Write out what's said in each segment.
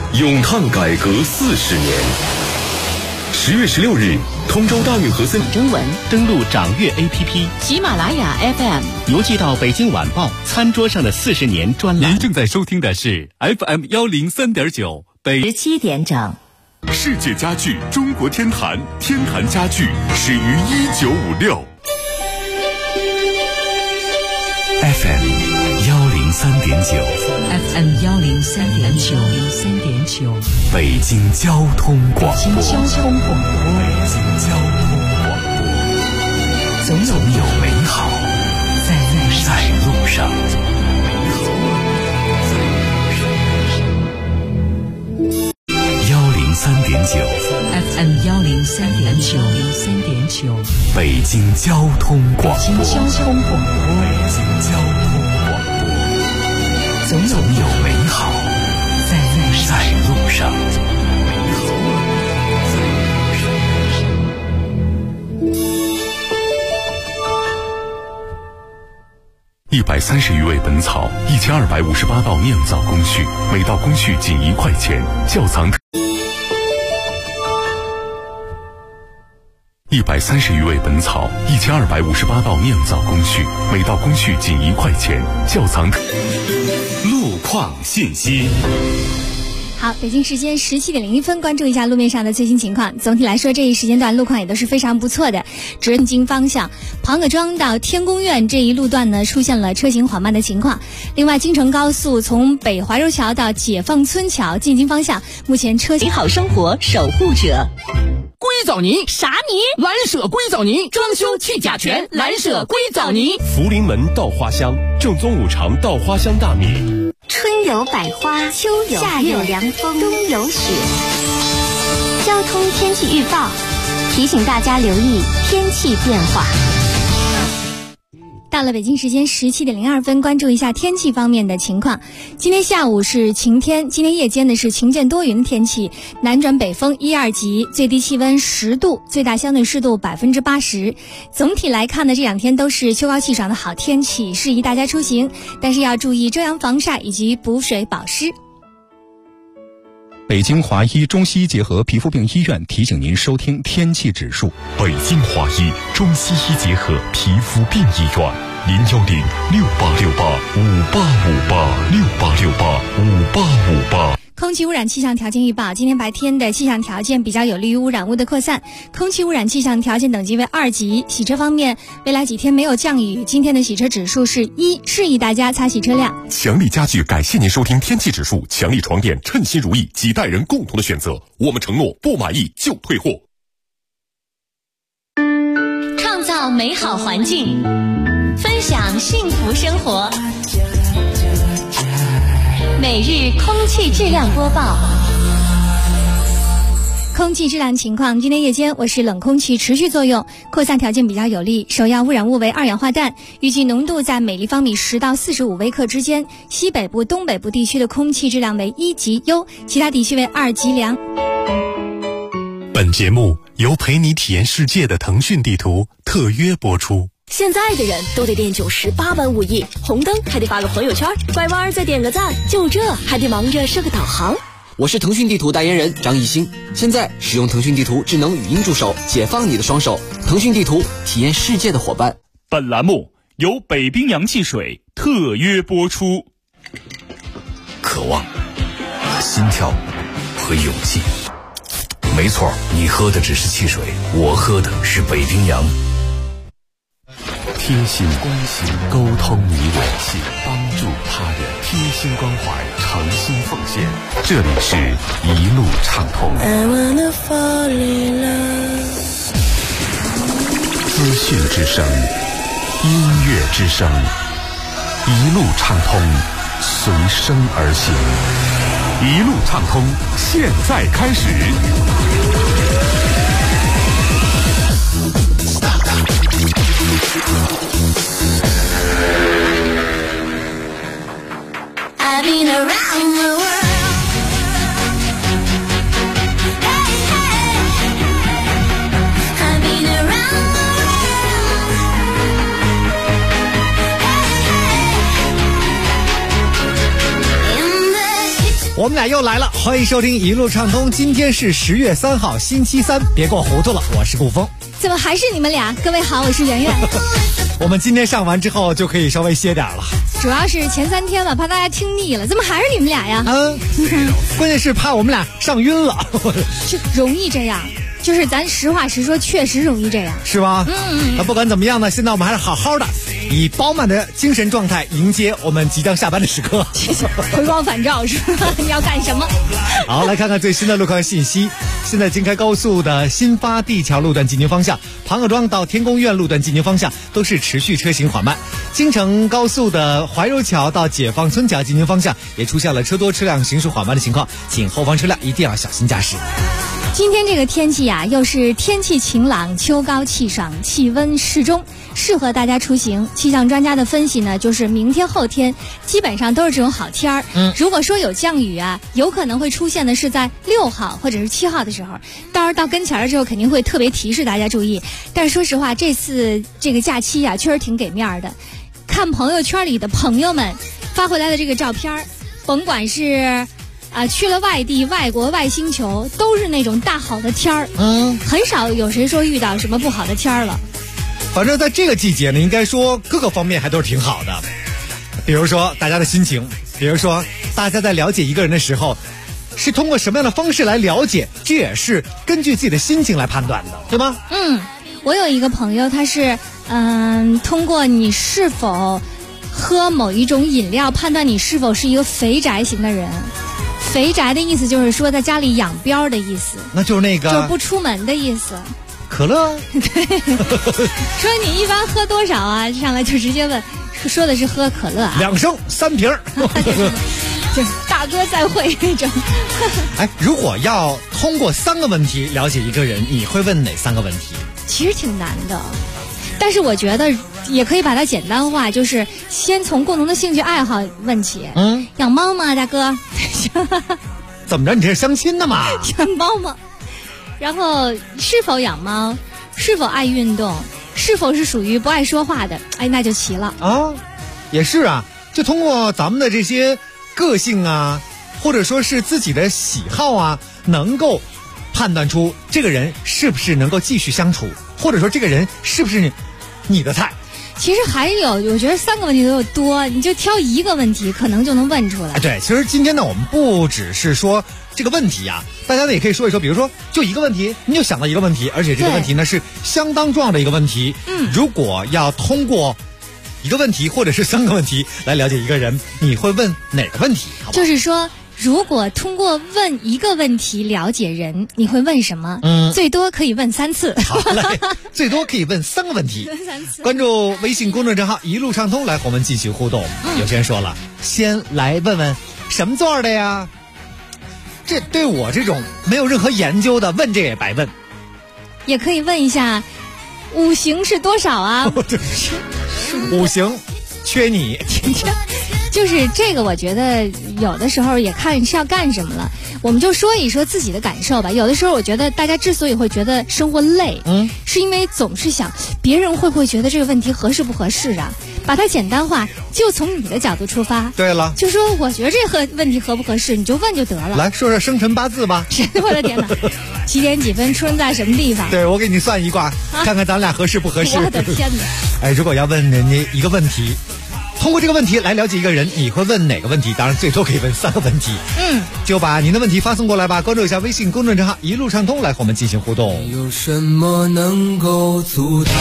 咏叹改革40年。10月16日，通州大运河森征文， 登录掌阅 APP、 喜马拉雅 FM， 邮寄到北京晚报餐桌上的40年专栏。 您正在收听的是 FM 103.9北 17点整。 世界家具中国天坛，天坛家具始于1956。 FM 103.9 FM 103.9 北京交通广播。 北京交通广播。总有美好在路上。 103.9 FM 103.9 北京交通广播。 总有美好在路上。 130余味本草，1258道酿造工序，每道工序仅1块钱。窖藏130余味本草，1258道酿造工序，每道工序仅1块钱。窖藏路况信息。 好，北京时间17:01，关注一下路面上的最新情况。总体来说，这一时间段路况也都是非常不错的。直京方向，庞各庄到天宫苑这一路段呢，出现了车行缓慢的情况。另外，京承高速从北怀柔桥到解放村桥进京方向，目前车行美好生活守护者。 硅藻泥啥泥？ 蓝舍硅藻泥，装修去甲醛，蓝舍硅藻泥。 福临门稻花香，正宗五常稻花香大米。 春有百花，秋有夏有凉风，冬有雪。交通天气预报提醒大家留意天气变化。 到了北京时间17:02，关注一下天气方面的情况。今天下午是晴天，今天夜间呢是晴间多云天气，南转北风1、2级，最低气温10度，最大相对湿度80%。总体来看呢，这2天都是秋高气爽的好天气，适宜大家出行，但是要注意遮阳防晒以及补水保湿。 北京华医中西医结合皮肤病医院提醒您收听天气指数。 北京华医中西医结合皮肤病医院，0868685858，68685858。 空气污染气象条件预报，今天白天的气象条件比较有利于污染物的扩散，空气污染气象条件等级为2级。洗车方面，未来几天没有降雨，今天的洗车指数是1，适宜大家擦洗车辆。 强力家具感谢您收听天气指数，强力床垫称心如意，几代人共同的选择，我们承诺不满意就退货。 创造美好环境，分享幸福生活。每日空气质量播报。 空气质量情况，今天夜间我市冷空气持续作用，扩散条件比较有利，首要污染物为二氧化氮，预计浓度在每立方米10到45微克之间。西北部、东北部地区的空气质量为1级优，其他地区为2级良。 本节目由陪你体验世界的腾讯地图特约播出。 现在的人都得练98般武艺，红灯还得发个朋友圈，拐弯再点个赞，就这还得忙着设个导航。 我是腾讯地图代言人张艺兴，现在使用腾讯地图智能语音助手，解放你的双手。腾讯地图，体验世界的伙伴。 本栏目由北冰洋汽水特约播出。 渴望、心跳和勇气，没错，你喝的只是汽水，我喝的是北冰洋。 贴心关心，沟通你我，帮助他人，贴心关怀，诚心奉献。这里是一路畅通。资讯之声，音乐之声，一路畅通，随声而行。一路畅通，现在开始。 I've been around the world. Hey, hey. I've been around the world. Hey, hey. In the kitchen. 我们俩又来了，欢迎收听一路畅通。今天是10月3号，星期三，别给我糊涂了，我是顾峰。 怎么还是你们俩？各位好，我是圆圆。 我们今天上完之后就可以稍微歇点了， 主要是前3天了，怕大家听腻了。怎么还是你们俩呀？ 关键是怕我们俩上晕了。 就容易这样，就是咱实话实说，确实容易这样，是吧？那不管怎么样呢，现在我们还是好好的，以饱满的精神状态迎接我们即将下班的时刻。 回光返照是吧？你要干什么？ 好，来看看最新的路况信息。现在京开高速的新发地桥路段进京方向，庞各庄到天宫苑路段进京方向都是持续车行缓慢。京承高速的怀柔桥到解放村桥进京方向也出现了车多车辆行驶缓慢的情况，请后方车辆一定要小心驾驶。 今天这个天气呀，又是天气晴朗，秋高气爽，气温适中，适合大家出行。气象专家的分析呢，就是明天后天基本上都是这种好天儿。如果说有降雨啊，有可能会出现的是在6号或者是7号的时候，到时候到跟前儿之后肯定会特别提示大家注意。但是说实话，这次这个假期呀，确实挺给面儿的。看朋友圈里的朋友们发回来的这个照片，甭管是去了外地、外国、外星球，都是那种大好的天儿。很少有谁说遇到什么不好的天儿了。 反正在这个季节呢，应该说各个方面还都是挺好的。比如说大家的心情，比如说大家在了解一个人的时候，是通过什么样的方式来了解，这也是根据自己的心情来判断的，对吗？ 我有一个朋友，他是通过你是否喝某一种饮料判断你是否是一个肥宅型的人。肥宅的意思就是说在家里养膘的意思， 那就是那个就不出门的意思。 可乐对，说你一般喝多少啊？上来就直接问，说的是喝可乐啊 ，2升3瓶就是大哥再会那种。 如果要通过3个问题了解一个人，你会问哪3个问题？ 其实挺难的，但是我觉得也可以把它简单化，就是先从共同的兴趣爱好问起。养猫吗，大哥？ 怎么着？你这是相亲的吗？ 养猫吗？然后是否养猫，是否爱运动，是否是属于不爱说话的，那就齐了啊。也是啊，就通过咱们的这些个性啊，或者说是自己的喜好啊，能够判断出这个人是不是能够继续相处，或者说这个人是不是你的菜。 其实还有，我觉得3个问题都有多，你就挑1个问题，可能就能问出来。 对，其实今天呢，我们不只是说这个问题呀，大家呢也可以说一说，比如说就1个问题，你就想到1个问题，而且这个问题呢是相当重要的一个问题。如果要通过1个问题或者是3个问题来了解一个人，你会问哪个问题？好不好？ 就是说，如果通过问1个问题了解人，你会问什么？最多可以问3次。 好嘞，最多可以问3个问题。 3次。 关注微信公众账号一路畅通，来和我们继续互动。有些人说了，先来问问什么座的呀？这对我这种没有任何研究的，问这也白问。 也可以问一下，五行是多少啊 ？5行缺你。 就是这个，我觉得有的时候也看是要干什么了。我们就说一说自己的感受吧。有的时候我觉得大家之所以会觉得生活累，是因为总是想别人会不会觉得这个问题合适不合适啊？把它简单化，就从你的角度出发。 对了， 就说我觉得这个问题合不合适，你就问就得了。 来说说生辰八字吧。 我的天哪，几点几分出生在什么地方？ 对，我给你算一卦，看看咱俩合适不合适。 我的天哪！ 如果要问人家1个问题，通过这个问题来了解一个人，你会问哪个问题？当然最多可以问3个问题。就把您的问题发送过来吧，关注一下微信公众账号一路畅通，来和我们进行互动。 有什么能够阻挡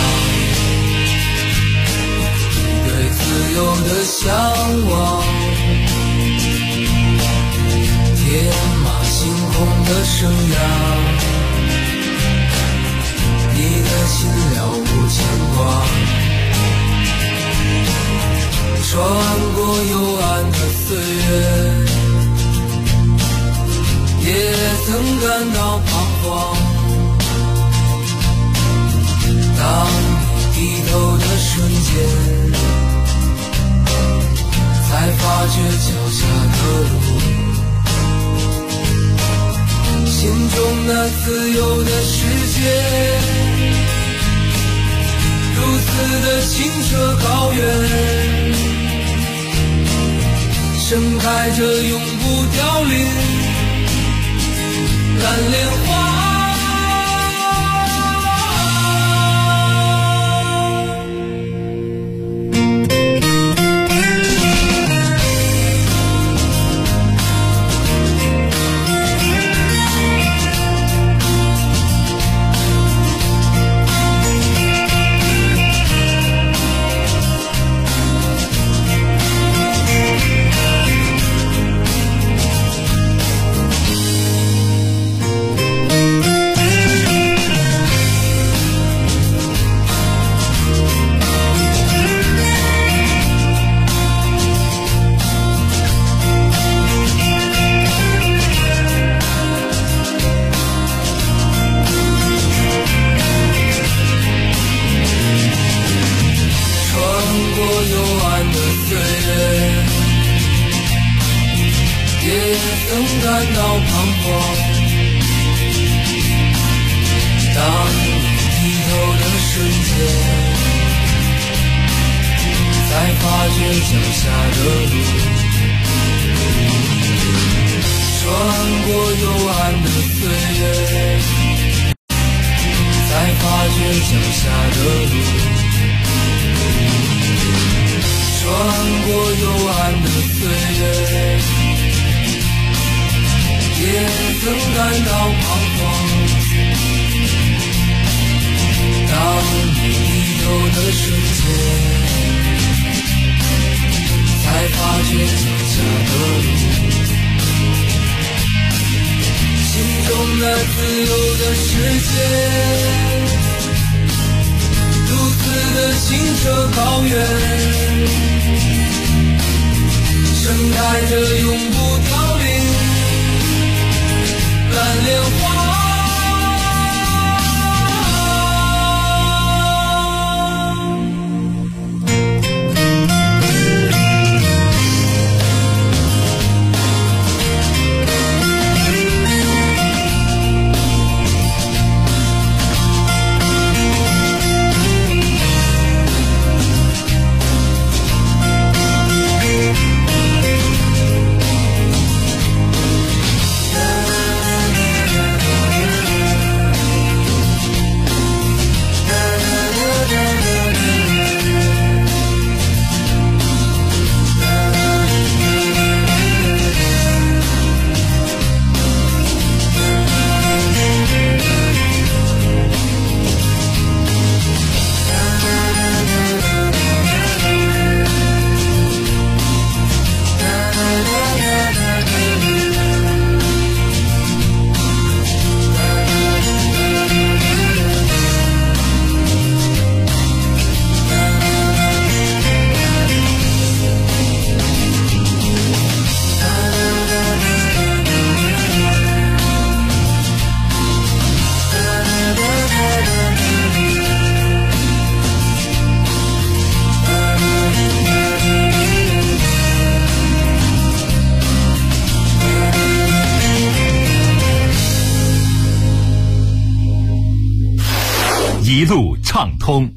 你对自由的向往？天马行空的生涯，你的心了无牵挂，穿过幽暗的岁月，也曾感到彷徨。当你低头的瞬间，才发觉脚下的路，心中那自由的世界，如此的清澈高远。 盛开着永不凋零蓝莲花。 一路畅通，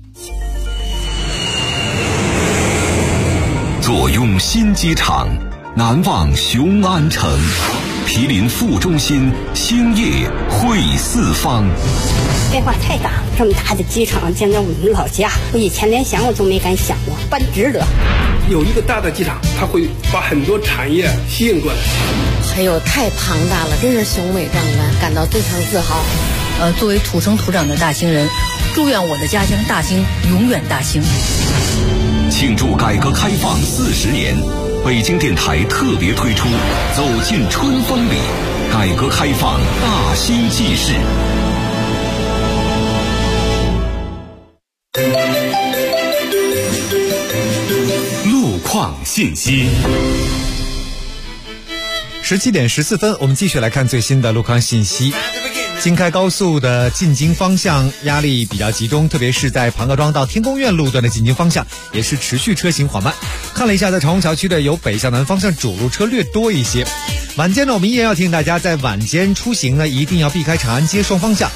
坐拥新机场，难忘雄安城。毗邻副中心，兴业汇四方。 变化太大，这么大的机场建在我们老家，我以前连想我都没敢想过，办值得。 有一个大的机场，它会把很多产业吸引过来。 哎呦，太庞大了，真是雄伟壮观，感到非常自豪。 作为土生土长的大兴人，祝愿我的家乡大兴永远大兴。 庆祝改革开放40年，北京电台特别推出《走进春风里》，改革开放大兴纪事。 路况信息。 17点14分，我们继续来看最新的路况信息。京开高速的进京方向压力比较集中，特别是在庞各庄到天宫苑路段的进京方向也是持续车行缓慢。看了一下，在长虹桥区的由北向南方向主路车略多一些。晚间呢，我们依然要提醒大家，在晚间出行呢，一定要避开长安街双方向。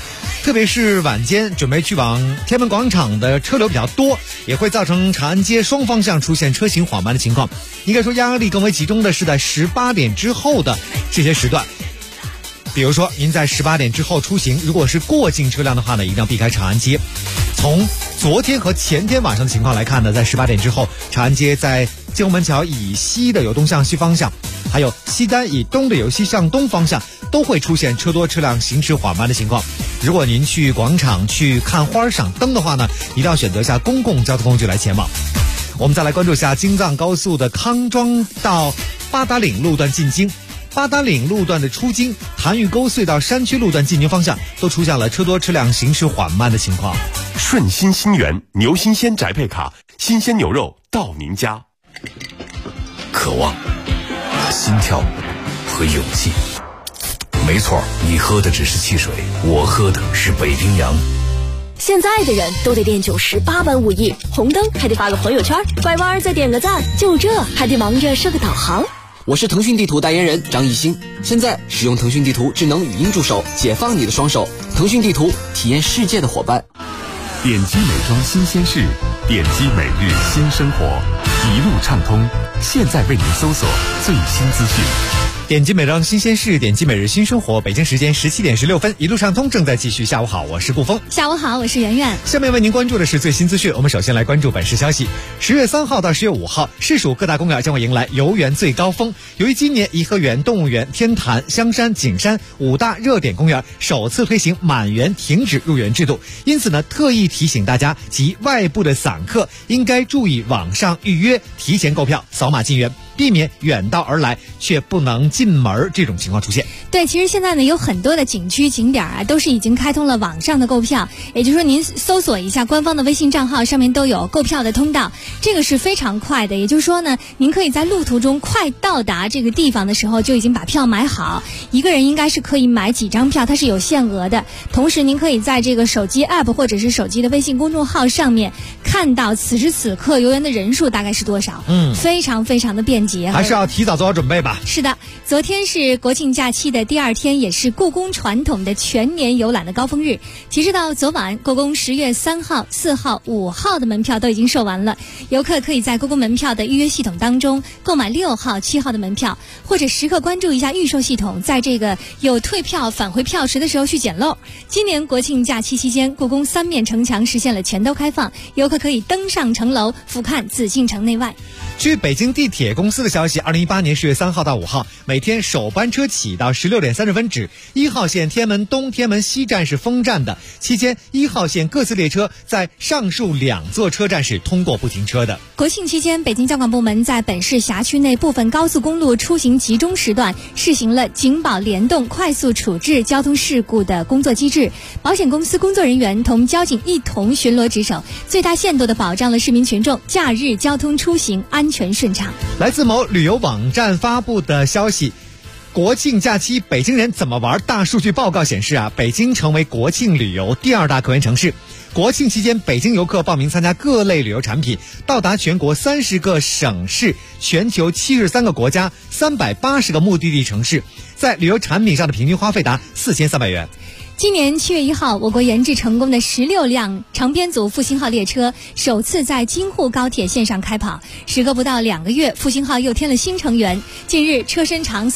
特别是晚间准备去往天安门广场的车流比较多，也会造成长安街双方向出现车行缓慢的情况。应该说压力更为集中的是在18点之后的这些时段。比如说您在18点之后出行，如果是过境车辆的话呢，一定要避开长安街。从昨天和前天晚上的情况来看呢，在18点之后，长安街在建国门桥以西的由东向西方向，还有西单以东的由西向东方向，都会出现车多车辆行驶缓慢的情况。如果您去广场去看花赏灯的话呢，一定要选择一下公共交通工具来前往。我们再来关注一下京藏高速的康庄到八达岭路段进京。八达岭路段的出京、潭峪沟隧道山区路段进京方向都出现了车多车辆行驶缓慢的情况。 顺心新源牛新鲜宅配卡，新鲜牛肉到您家。 渴望、心跳和勇气。没错，你喝的只是汽水，我喝的是北冰洋。 现在的人都得练98般武艺，红灯还得发个朋友圈，拐弯再点个赞，就这还得忙着设个导航。 我是腾讯地图代言人张艺兴，现在使用腾讯地图智能语音助手，解放你的双手。腾讯地图，体验世界的伙伴。 点击美妆新鲜事，点击每日新生活，一路畅通。现在为您搜索最新资讯。 点击美妆新鲜事，点击每日新生活。北京时间17点16分，一路畅通正在继续。下午好，我是顾峰。 下午好，我是圆圆。 下面为您关注的是最新资讯。我们首先来关注本市消息。10月3号到10月5号，市属各大公园将会迎来游园最高峰。由于今年颐和园、动物园、天坛、香山、景山5大热点公园首次推行满员停止入园制度，因此呢，特意提醒大家及外部的散客应该注意网上预约、提前购票、扫码进园，避免远道而来却不能进门这种情况出现。 对，其实现在呢，有很多的景区景点啊，都是已经开通了网上的购票，也就是说您搜索一下官方的微信账号，上面都有购票的通道，这个是非常快的。也就是说呢，您可以在路途中快到达这个地方的时候就已经把票买好，一个人应该是可以买几张票，它是有限额的。同时您可以在这个手机 app 或者是手机的微信公众号上面看到此时此刻游园的人数大概是多少，非常非常的便捷， 还是要提早做好准备吧。 是的，昨天是国庆假期的第2天，也是故宫传统的全年游览的高峰日。截止到昨晚，故宫10月3号、4号、5号的门票都已经售完了。游客可以在故宫门票的预约系统当中购买6号、7号的门票，或者时刻关注一下预售系统，在这个有退票返回票时的时候去捡漏。今年国庆假期期间，故宫3面城墙实现了全都开放，游客可以登上城楼，俯瞰紫禁城内外。 据北京地铁公司的消息，2018年10月3号到5号，每天首班车起到16点30分止，1号线天安门东、天安门西站是封站的，期间1号线各次列车在上述2座车站是通过不停车的。 国庆期间，北京交管部门在本市辖区内部分高速公路出行集中时段试行了警保联动快速处置交通事故的工作机制，保险公司工作人员同交警一同巡逻值守，最大限度地保障了市民群众假日交通出行安全顺畅。 来自某旅游网站发布的消息，国庆假期北京人怎么玩大数据报告显示北京成为国庆旅游第2大客源城市。国庆期间，北京游客报名参加各类旅游产品，到达全国30个省市、全球73个国家、380个目的地城市，在旅游产品上的平均花费达4300元。 今年7月1号，我国研制成功的16辆长编组复兴号列车首次在京沪高铁线上开跑。时隔不到2个月，复兴号又添了新成员。近日，车身长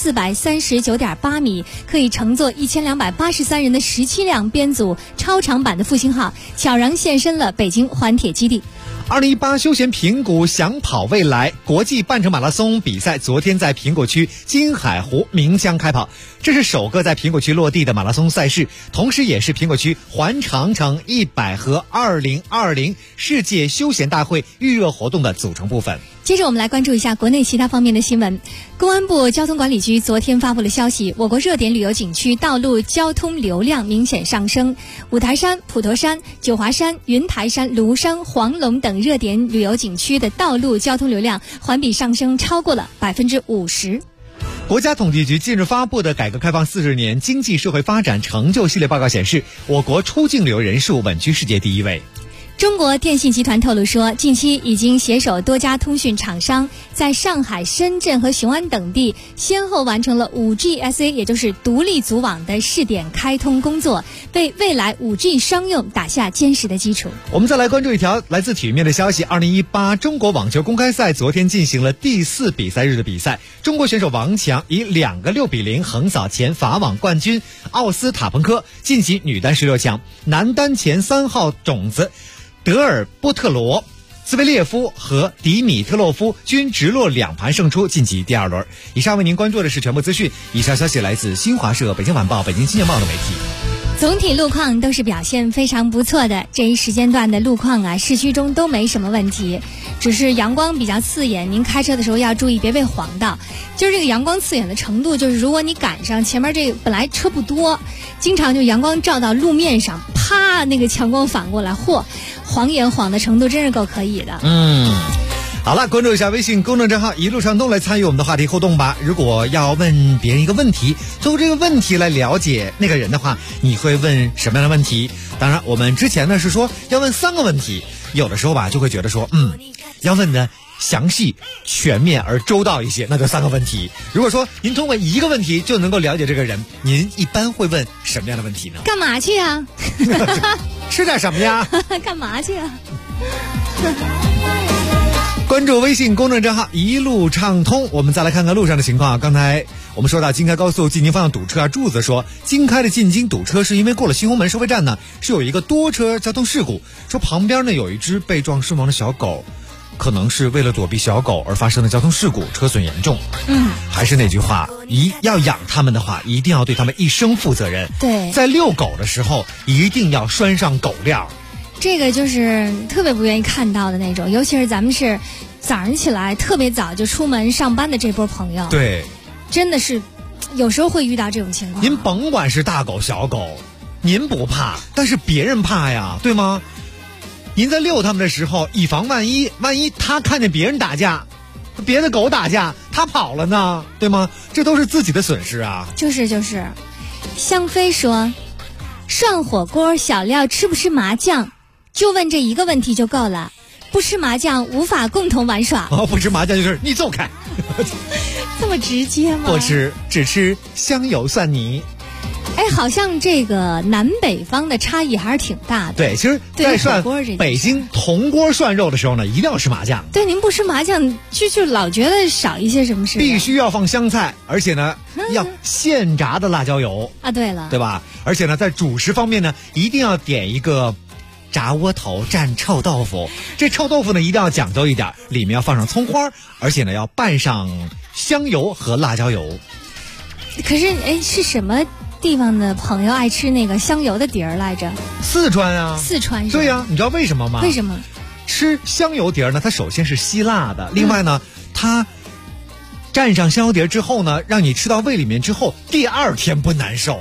439.8米，可以乘坐1283人的17辆编组超长版的复兴号，悄然现身了北京环铁基地。 2018休闲平谷想跑未来国际半程马拉松比赛昨天在平谷区金海湖鸣枪开跑，这是首个在平谷区落地的马拉松赛事，同时也是平谷区环长城100和2020世界休闲大会预热活动的组成部分。 接着我们来关注一下国内其他方面的新闻。公安部交通管理局昨天发布了消息，我国热点旅游景区道路交通流量明显上升，五台山、普陀山、九华山、云台山、庐山、黄龙等热点旅游景区的道路交通流量环比上升超过了50%。 国家统计局近日发布的改革开放40年经济社会发展成就系列报告显示，我国出境旅游人数稳居世界第1位。 中国电信集团透露说，近期已经携手多家通讯厂商，在上海、深圳和雄安等地先后完成了 5G SA， 也就是独立组网的试点开通工作，为未来 5G 商用打下坚实的基础。 我们再来关注一条来自体育面的消息，2018中国网球公开赛昨天进行了第4比赛日的比赛，中国选手王强以2个6比0横扫前法网冠军奥斯塔彭科，晋级女单16强，男单前3号种子德尔波特罗、兹维列夫和迪米特洛夫均直落2盘胜出，晋级第2轮。以上为您关注的是全部资讯，以上消息来自新华社、北京晚报、北京青年报的媒体。 总体路况都是表现非常不错的，这一时间段的路况啊，市区中都没什么问题，只是阳光比较刺眼，您开车的时候要注意别被晃到。就是这个阳光刺眼的程度，就是如果你赶上前面这个本来车不多，经常就阳光照到路面上，啪，那个强光反过来，嚯，晃眼晃的程度真是够可以的。 好了，关注一下微信公众账号一路畅通来参与我们的话题互动吧。如果要问别人一个问题，通过这个问题来了解那个人的话，你会问什么样的问题？当然我们之前呢是说要问3个问题，有的时候吧就会觉得说要问的详细全面而周到一些，那就3个问题。如果说您通过1个问题就能够了解这个人，您一般会问什么样的问题呢？ 干嘛去啊？ 吃点什么呀？ 干嘛去啊？ 关注微信公众账号一路畅通，我们再来看看路上的情况。刚才我们说到京开高速进京方向堵车啊，柱子说京开的进京堵车是因为过了新红门收费站呢，是有一个多车交通事故，说旁边呢有一只被撞身亡的小狗，可能是为了躲避小狗而发生的交通事故，车损严重。还是那句话，要养它们的话，一定要对它们一生负责任。 对， 在遛狗的时候一定要拴上狗链。 这个就是特别不愿意看到的那种，尤其是咱们是早上起来特别早就出门上班的这波朋友， 对， 真的是有时候会遇到这种情况。 您甭管是大狗小狗，您不怕，但是别人怕呀，对吗？您在遛他们的时候，以防万一他看见别人打架，别的狗打架，他跑了呢，对吗？这都是自己的损失啊。 就是，香妃说，涮火锅小料吃不吃麻酱？就问这一个问题就够了，不吃麻酱无法共同玩耍。 不吃麻酱就是你走开。 这么直接吗？ 不吃，只吃香油蒜泥。 好像这个南北方的差异还是挺大的。 对，其实在涮北京铜锅涮肉的时候呢，一定要吃麻酱。 对，您不吃麻酱就老觉得少一些什么事。 必须要放香菜，而且呢要现炸的辣椒油啊。对了， 对吧？而且呢在主食方面呢，一定要点一个炸窝头蘸臭豆腐。这臭豆腐呢一定要讲究一点，里面要放上葱花，而且呢要拌上香油和辣椒油。 可是是什么地方的朋友爱吃那个香油的碟儿来着？ 四川啊。 四川是？ 对呀，你知道为什么吗？ 为什么？ 吃香油碟儿呢，它首先是吸辣的，另外呢它蘸上香油碟之后呢，让你吃到胃里面之后第2天不难受。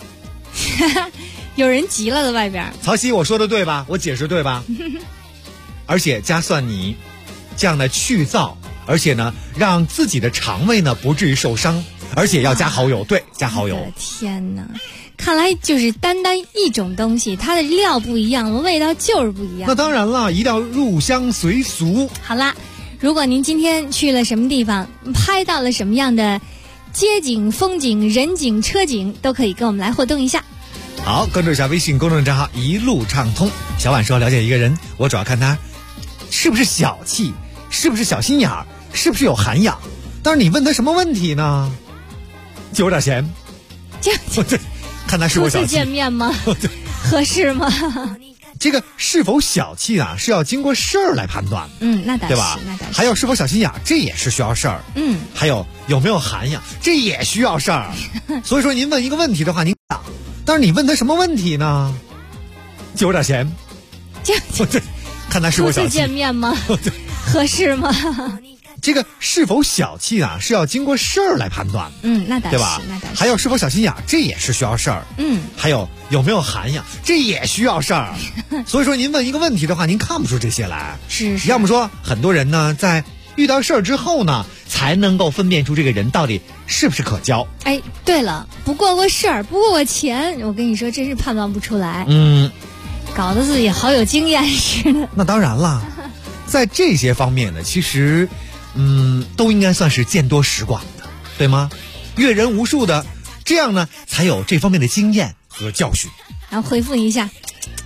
有人急了在外边。 曹曦，我说的对吧？我解释对吧？而且加蒜泥，这样呢去燥，而且呢让自己的肠胃呢不至于受伤，而且要加蚝油。对，加蚝油。 天哪，看来就是单一种东西，它的料不一样，味道就是不一样。 那当然了，一定要入乡随俗。 好啦，如果您今天去了什么地方，拍到了什么样的街景、风景、人景、车景，都可以跟我们来互动一下。 好，关注一下微信公众账号一路畅通。小婉说，了解一个人，我主要看他是不是小气，是不是小心眼儿，是不是有涵养。但是你问他什么问题呢？就有点闲。看他是否小气。 初次见面吗？合适吗？ 这个是否小气啊，是要经过事儿来判断。 那倒是， 对吧？ 那倒是。 还有是否小心眼，这也是需要事儿。还有有没有涵养，这也需要事儿。所以说，您问一个问题的话，您想，但是你问他什么问题呢？就有点闲。看他是否小气。 初次见面吗？合适吗？ 这个是否小气啊，是要经过事儿来判断。 那倒是， 对吧？ 那倒是。 还有是否小心眼，这也是需要事儿。还有有没有涵养，这也需要事儿。所以说，您问一个问题的话，您看不出这些来。 是。 要么说，很多人呢，在遇到事儿之后呢，才能够分辨出这个人到底是不是可交。 对了，不过事儿，不过钱，我跟你说，真是判断不出来。 搞得自己好有经验似的。 那当然啦，在这些方面呢，其实都应该算是见多识广的，对吗？阅人无数的，这样呢才有这方面的经验和教训。 然后回复一下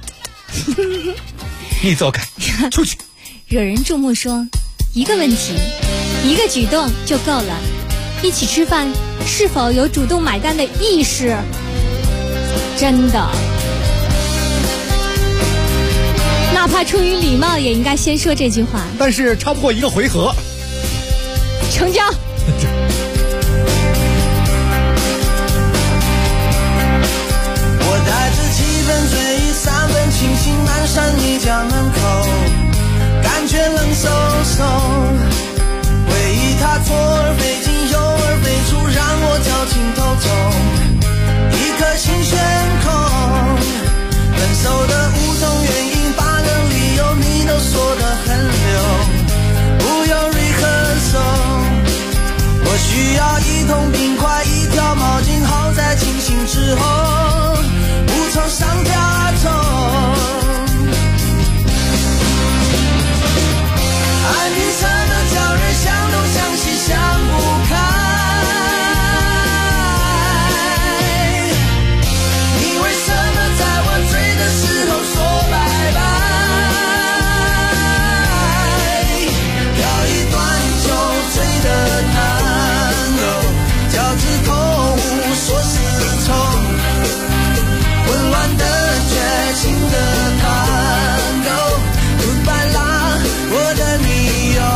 你走开出去。 惹人注目说，一个问题，一个举动就够了。一起吃饭是否有主动买单的意识？真的，哪怕出于礼貌也应该先说这句话。 但是超不过一个回合成交。 我带着7分醉意3分清醒蹒跚你家门口，感觉冷飕飕，回忆它左而飞进右而飞出，让我绞尽头痛，一颗心悬空。分手的5种原因8个理由你都说得很溜，不用 rehearsal， 我需要1桶冰块1条毛巾，好在清醒之后无从上加重。爱你真的叫人想东想西想不开，你为什么在我醉的时候说拜拜？跳一段就醉的探戈，脚趾头无所适从，混乱的绝情的探戈 Goodbye 啦，我的理由。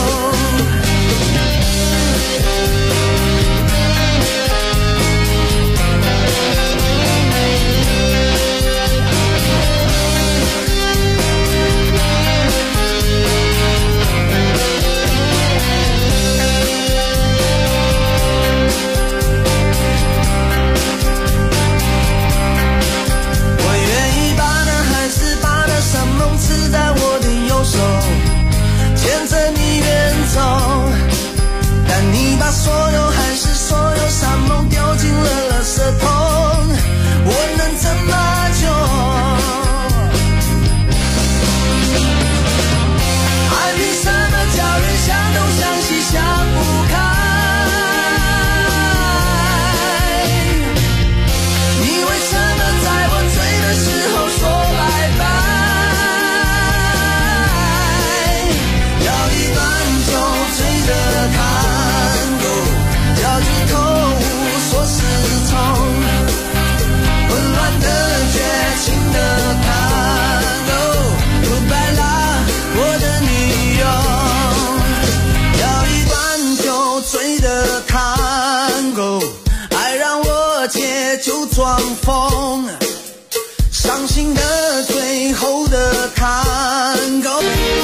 我愿意把那海誓把那山盟刺在我的右手，牵着你远走，但你把所有海誓所有山盟丢进了垃圾桶，我能怎么救？爱凭什么叫人想东想西想不开？你为什么在我醉的时候说拜拜？跳一段就醉的探戈，脚趾头无所适从，混乱的绝情的探戈 Goodbye 啦，我的女友。跳一段就醉的探戈，爱让我借酒装疯，伤心的最后的探戈。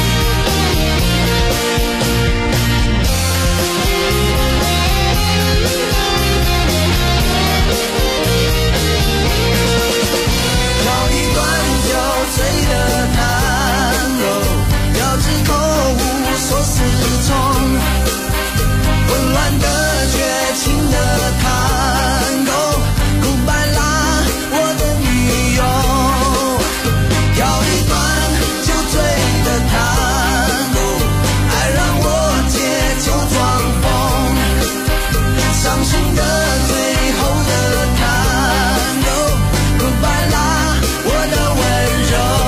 跳一段就醉的探戈，脚趾头无所适从，混乱的绝情的探戈 Goodbye 啦，我的女友。跳一段就醉的探戈，爱让我借酒装疯，伤心的最后的探戈 Goodbye 啦，我的温柔。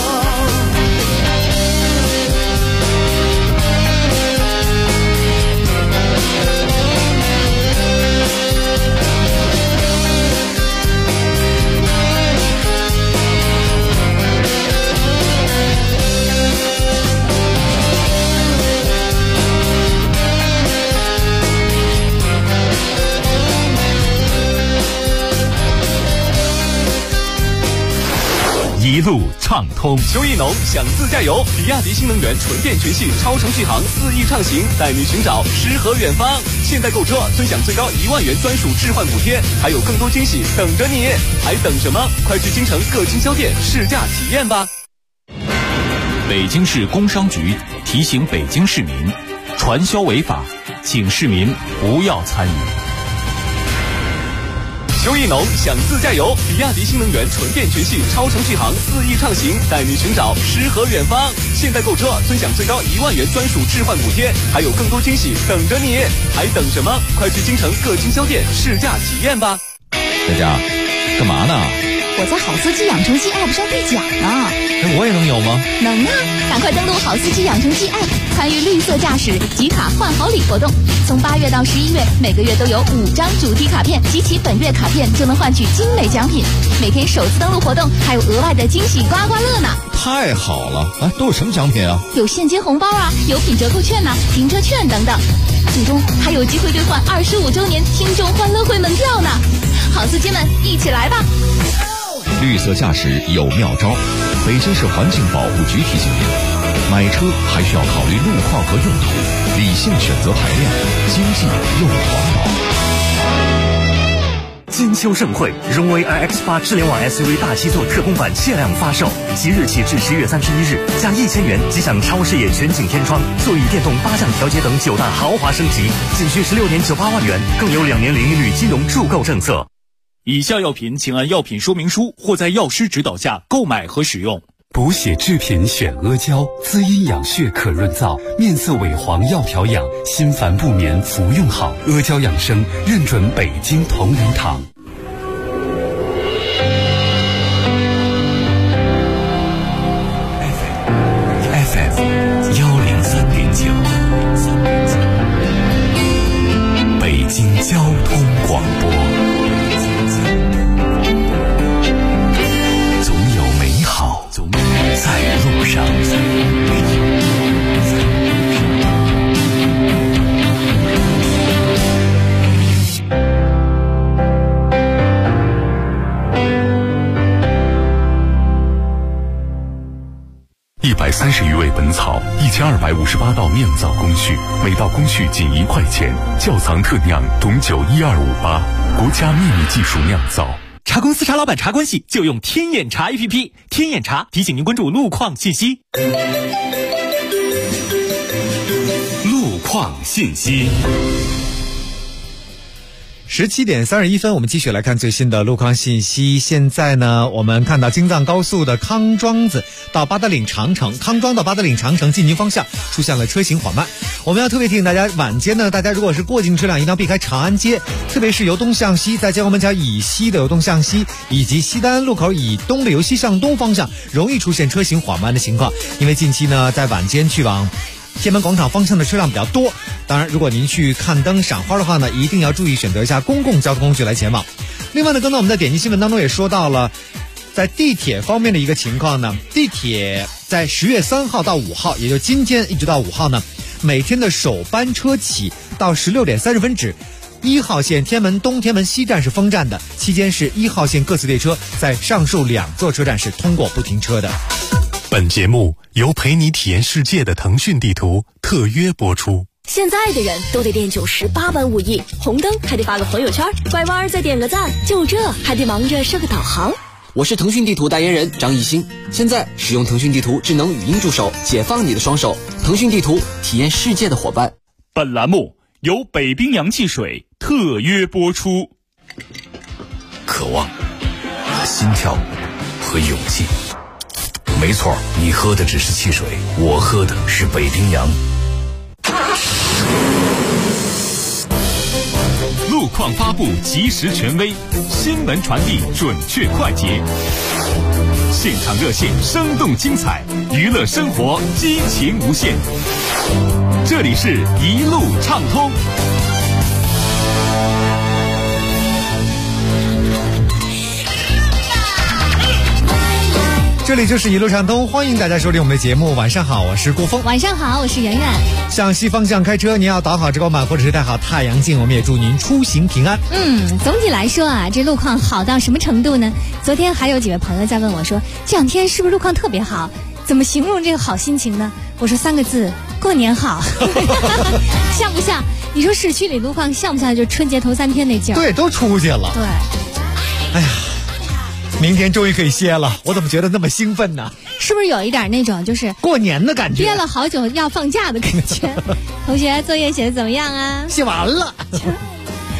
一路畅通。 邱意农想自驾游，比亚迪新能源纯电全系超程续航4亿畅行，带你寻找诗和远方。现在购车尊享最高1万元专属置换补贴，还有更多惊喜等着你，还等什么？快去京城各经销店试驾体验吧。 北京市工商局提醒北京市民，传销违法，请市民不要参与。 休一农想自驾游，比亚迪新能源纯电全系超程续航4亿畅行，带你寻找诗和远方。现在购车尊享最高1万元专属置换补贴，还有更多惊喜等着你，还等什么？快去京城各经销店试驾体验吧！ 佳佳，干嘛呢？ 我在好司机养成记 App 上兑奖呢。 我也能有吗？ 能啊！赶快登录好司机养成记 App， 参与绿色驾驶集卡换好礼活动。从8月到11月，每个月都有5张主题卡片，集齐本月卡片就能换取精美奖品。每天首次登录活动，还有额外的惊喜刮刮乐呢！ 太好了！哎，都有什么奖品啊？ 有现金红包啊，有品折扣券呐，停车券等等。最终还有机会兑换25周年听众欢乐会门票呢！好司机们，一起来吧！ 绿色驾驶有妙招，北京市环境保护局提醒您：买车还需要考虑路况和用途，理性选择排量，经济又环保。 金秋盛会，荣威 iX8 智联网 SUV 大7座特供版限量发售，即日起至10月31日，加1000元即享超视野全景天窗、座椅电动8项调节等9大豪华升级，仅需16.98万元，更有2年零利率金融助购政策。 以下药品请按药品说明书或在药师指导下购买和使用。 补血制品选阿胶，滋阴养血可润燥，面色萎黄要调养，心烦不眠服用好。阿胶养生认准北京同仁堂。 FM 103.9，北京交通广播。在路上。 130余味本草，1258道酿造工序，每道工序仅1块钱。窖藏特酿董酒12588，国家秘密技术酿造。 茶公司茶老板茶关系就用天眼茶 APP， 天眼茶提醒您关注路况信息。 路况信息。 17点31分，我们继续来看最新的路况信息。现在呢，我们看到京藏高速的康庄子到八达岭长城，康庄到八达岭长城进京方向出现了车行缓慢。我们要特别提醒大家，晚间呢，大家如果是过境车辆，一定要避开长安街，特别是由东向西，在建国门桥以西的由东向西，以及西单路口以东的由西向东方向，容易出现车行缓慢的情况。因为近期呢，在晚间去往天安门广场方向的车辆比较多，当然如果您去看灯赏花的话呢，一定要注意选择一下公共交通工具来前往。另外呢，刚才我们在点击新闻当中也说到了，在地铁方面的一个情况呢，地铁在10月3号到5号，也就今天一直到5号呢，每天的首班车起到16点30分止，1号线天安门东、天安门西站是封站的，期间是1号线各次列车在上述2座车站是通过不停车的。 本节目由陪你体验世界的腾讯地图特约播出。 现在的人都得练98般武艺，红灯还得发个朋友圈，拐弯再点个赞，就这还得忙着设个导航。 我是腾讯地图代言人张艺兴，现在使用腾讯地图智能语音助手，解放你的双手。腾讯地图，体验世界的伙伴。 本栏目由北冰洋汽水特约播出。 渴望、心跳和勇气。没错，你喝的只是汽水，我喝的是北冰洋。 路况发布及时权威，新闻传递准确快捷，现场热线生动精彩，娱乐生活激情无限。这里是一路畅通。 这里就是一路畅通，欢迎大家收听我们的节目。晚上好，我是顾峰。 晚上好，我是圆圆。 向西方向开车，您要倒好遮光板或者是戴好太阳镜，我们也祝您出行平安。 总体来说啊，这路况好到什么程度呢？昨天还有几位朋友在问我说，这2天是不是路况特别好？怎么形容这个好心情呢？我说3个字，过年好。像不像？你说市区里路况像不像就春节头3天那劲儿？ 对，都出去了。 对。 哎呀，明天终于可以歇了，我怎么觉得那么兴奋呢？ 是不是有一点那种就是过年的感觉？ 憋了好久要放假的感觉。同学，作业写的怎么样啊？ 写完了。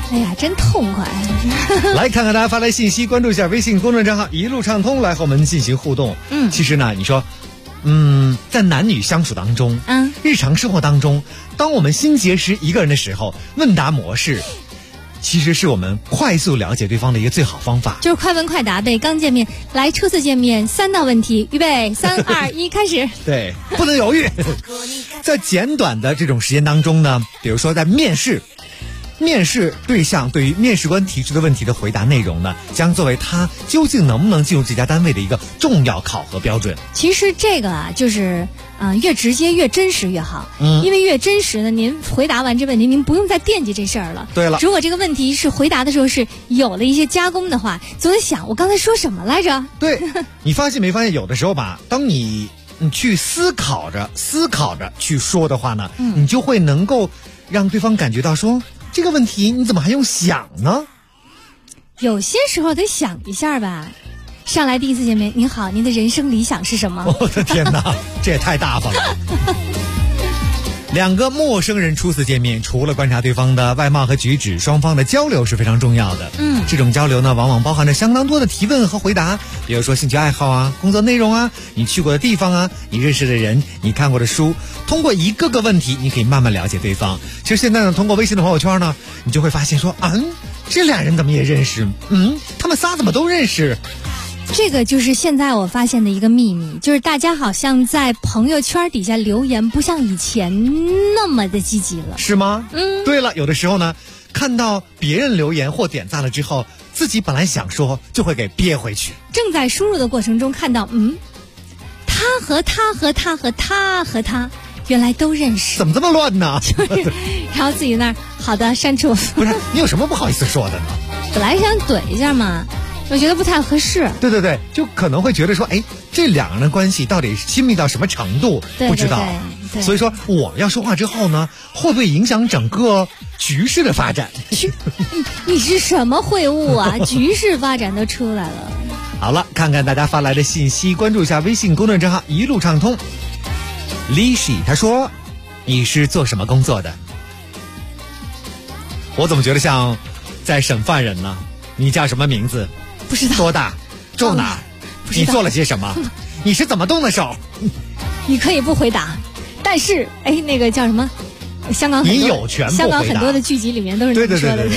哎呀，真痛快！ 来看看大家发来信息，关注一下微信公众账号一路畅通，来和我们进行互动。其实呢，你说，在男女相处当中，日常生活当中，当我们新结识一个人的时候，问答模式其实是我们快速了解对方的一个最好方法， 就是快问快答呗。刚见面，来初次见面，3道问题，预备，3、2、1，开始。 对，不能犹豫。在简短的这种时间当中呢，比如说在面试对象对于面试官提出的问题的回答内容呢，将作为他究竟能不能进入这家单位的一个重要考核标准。 其实这个啊，就是越直接越真实越好。因为越真实呢，您回答完这问题，您不用再惦记这事儿了。 对了， 如果这个问题是回答的时候是有了一些加工的话，总得想我刚才说什么来着？ 对，你发现没发现有的时候吧，当你去思考着去说的话呢，你就会能够让对方感觉到说，这个问题你怎么还用想呢？ 有些时候得想一下吧。上来第一次见面，您好，您的人生理想是什么？ 我的天哪，这也太大方了。两个陌生人初次见面，除了观察对方的外貌和举止，双方的交流是非常重要的。这种交流呢，往往包含着相当多的提问和回答，比如说兴趣爱好啊、工作内容啊、你去过的地方啊、你认识的人、你看过的书。通过一个个问题，你可以慢慢了解对方。其实现在呢，通过微信的朋友圈呢，你就会发现说，这俩人怎么也认识？他们仨怎么都认识？ 这个就是现在我发现的一个秘密，就是大家好像在朋友圈底下留言不像以前那么的积极了， 是吗？对了，有的时候呢，看到别人留言或点赞了之后，自己本来想说就会给憋回去。 正在输入的过程中看到，他和他和他和他和他原来都认识， 怎么这么乱呢？ 然后自己那儿好的删除。 不是，你有什么不好意思说的呢？ 本来想怼一下嘛，我觉得不太合适。 对，就可能会觉得说，这两个人的关系到底亲密到什么程度，不知道。所以说，我要说话之后呢，会不会影响整个局势的发展？ 你是什么会晤啊？局势发展都出来了。 好了，看看大家发来的信息，关注一下微信公众账号一路畅通。李喜他说：“你是做什么工作的？”我怎么觉得像在审犯人呢？你叫什么名字？ 不知道。 多大？住哪？你做了些什么？你是怎么动的手？ 你可以不回答，但是那个叫什么？香港你有权不回答。 香港很多的剧集里面都是这么说的。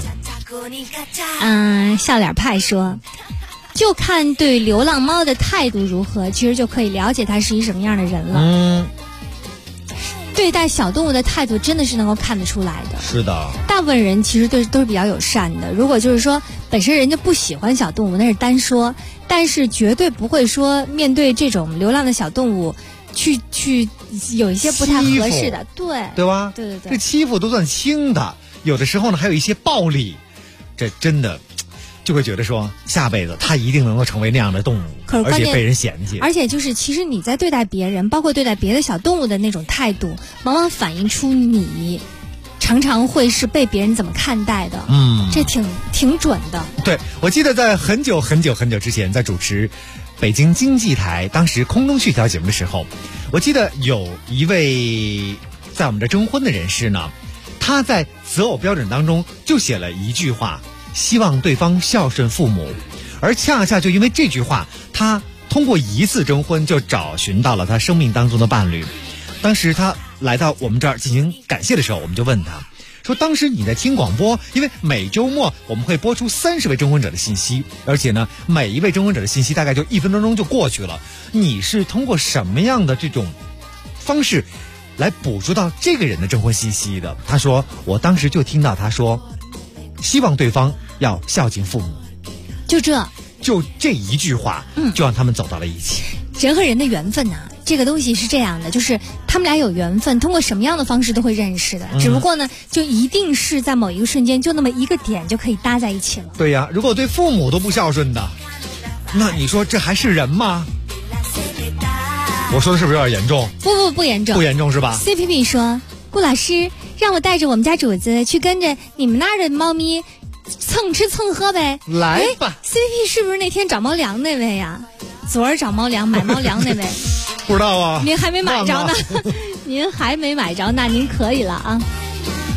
对。 笑脸派说，就看对流浪猫的态度如何，其实就可以了解它是一什么样的人了。对待小动物的态度真的是能够看得出来的。 是的， 大部分人其实都是比较友善的。如果就是说本身人家不喜欢小动物，那是单说，但是绝对不会说面对这种流浪的小动物去有一些不太合适的。 对吧？ 对。 这欺负都算轻的，有的时候呢还有一些暴力，这真的就会觉得说下辈子他一定能够成为那样的动物，而且被人嫌弃。 而且就是其实你在对待别人，包括对待别的小动物的那种态度，往往反映出你常常会是被别人怎么看待的。这挺准的。 对，我记得在很久之前，在主持北京经济台当时空中絮条节目的时候，我记得有一位在我们这征婚的人士呢，他在择偶标准当中就写了一句话，希望对方孝顺父母。而恰恰就因为这句话，他通过一次征婚就找寻到了他生命当中的伴侣。当时他来到我们这儿进行感谢的时候，我们就问他说，当时你在听广播，因为每周末我们会播出30位征婚者的信息，而且呢每一位征婚者的信息大概就1分多钟就过去了，你是通过什么样的这种方式来捕捉到这个人的征婚信息的？他说，我当时就听到他说希望对方要孝敬父母，就这一句话，就让他们走到了一起。 人和人的缘分啊，这个东西是这样的，就是他们俩有缘分，通过什么样的方式都会认识的，只不过呢就一定是在某一个瞬间，就那么一个点就可以搭在一起了。 对呀，如果对父母都不孝顺的，那你说这还是人吗？我说的是不是有点严重？ 不严重， 不严重是吧？ CPP 说，顾老师让我带着我们家主子去跟着你们那儿的猫咪蹭吃蹭喝呗。 来吧。 CPP 是不是那天找猫粮那位呀？昨儿找猫粮买猫粮那位不知道啊， 您还没买着呢。您还没买着，那您可以了啊。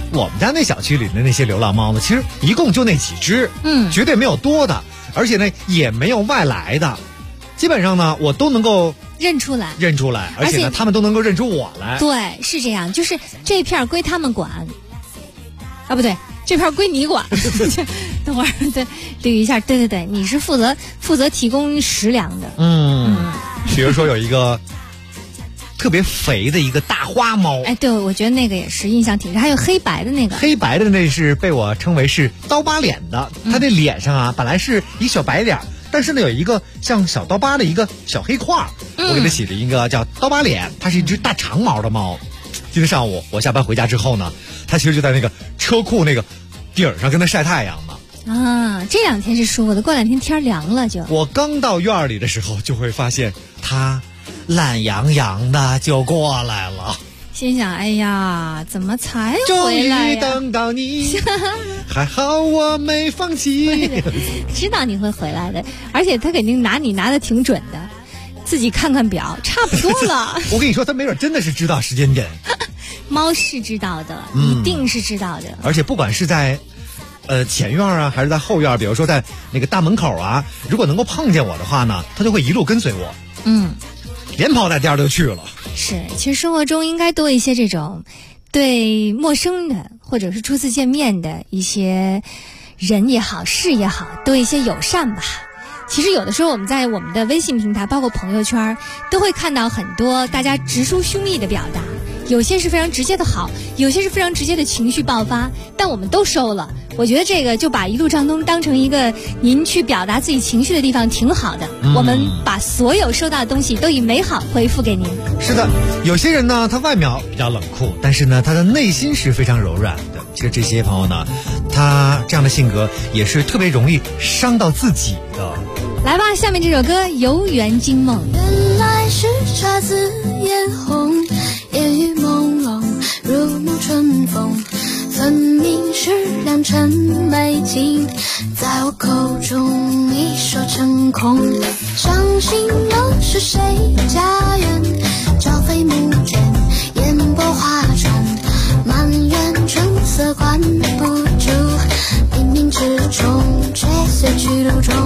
我们家那小区里的那些流浪猫呢，其实一共就那几只，绝对没有多的，而且呢也没有外来的，基本上呢我都能够认出来， 而且呢他们都能够认出我来。 对，是这样，就是这片归他们管，啊不对，这片归你管。等会儿对捋一下，对，你是负责提供食粮的。 比如说有一个特别肥的一个大花猫， 哎，对，我觉得那个也是印象挺深。还有黑白的那个， 黑白的那是被我称为是刀疤脸的，它的脸上啊本来是一小白脸，但是呢有一个像小刀疤的一个小黑块，我给它起了一个叫刀疤脸。它是一只大长毛的猫。今天上午我下班回家之后呢，它其实就在那个车库那个顶上跟它晒太阳呢。 啊，这两天是舒服的，过两天天凉了就。 我刚到院里的时候就会发现它懒洋洋的就过来了， 心想哎呀怎么才回来呀， 终于等到你还好我没放弃。 知道你会回来的，而且他肯定拿你拿的挺准的，自己看看表差不多了。 我跟你说他没准真的是知道时间点。 猫是知道的，一定是知道的。 而且不管是在前院啊还是在后院，比如说在那个大门口啊，如果能够碰见我的话呢，他就会一路跟随我，连跑带颠就去了。 是，其实生活中应该多一些这种对陌生的或者是初次见面的一些人也好事也好，多一些友善吧。其实有的时候我们在我们的微信平台包括朋友圈都会看到很多大家直抒胸臆的表达，有些是非常直接的好，有些是非常直接的情绪爆发，但我们都收了。我觉得这个就把一路畅通当成一个您去表达自己情绪的地方挺好的。我们把所有收到的东西都以美好回复给您。 是的，有些人呢他外表比较冷酷，但是呢他的内心是非常柔软的。其实这些朋友呢，他这样的性格也是特别容易伤到自己的。 来吧，下面这首歌《游园惊梦》。 原来是姹紫嫣红，烟雨朦胧，如沐春风，分明是良辰美景，在我口中一说成空。伤心了是谁家园，朝飞暮卷，烟波画船，满园春色关不住，冥冥之中却随去路中。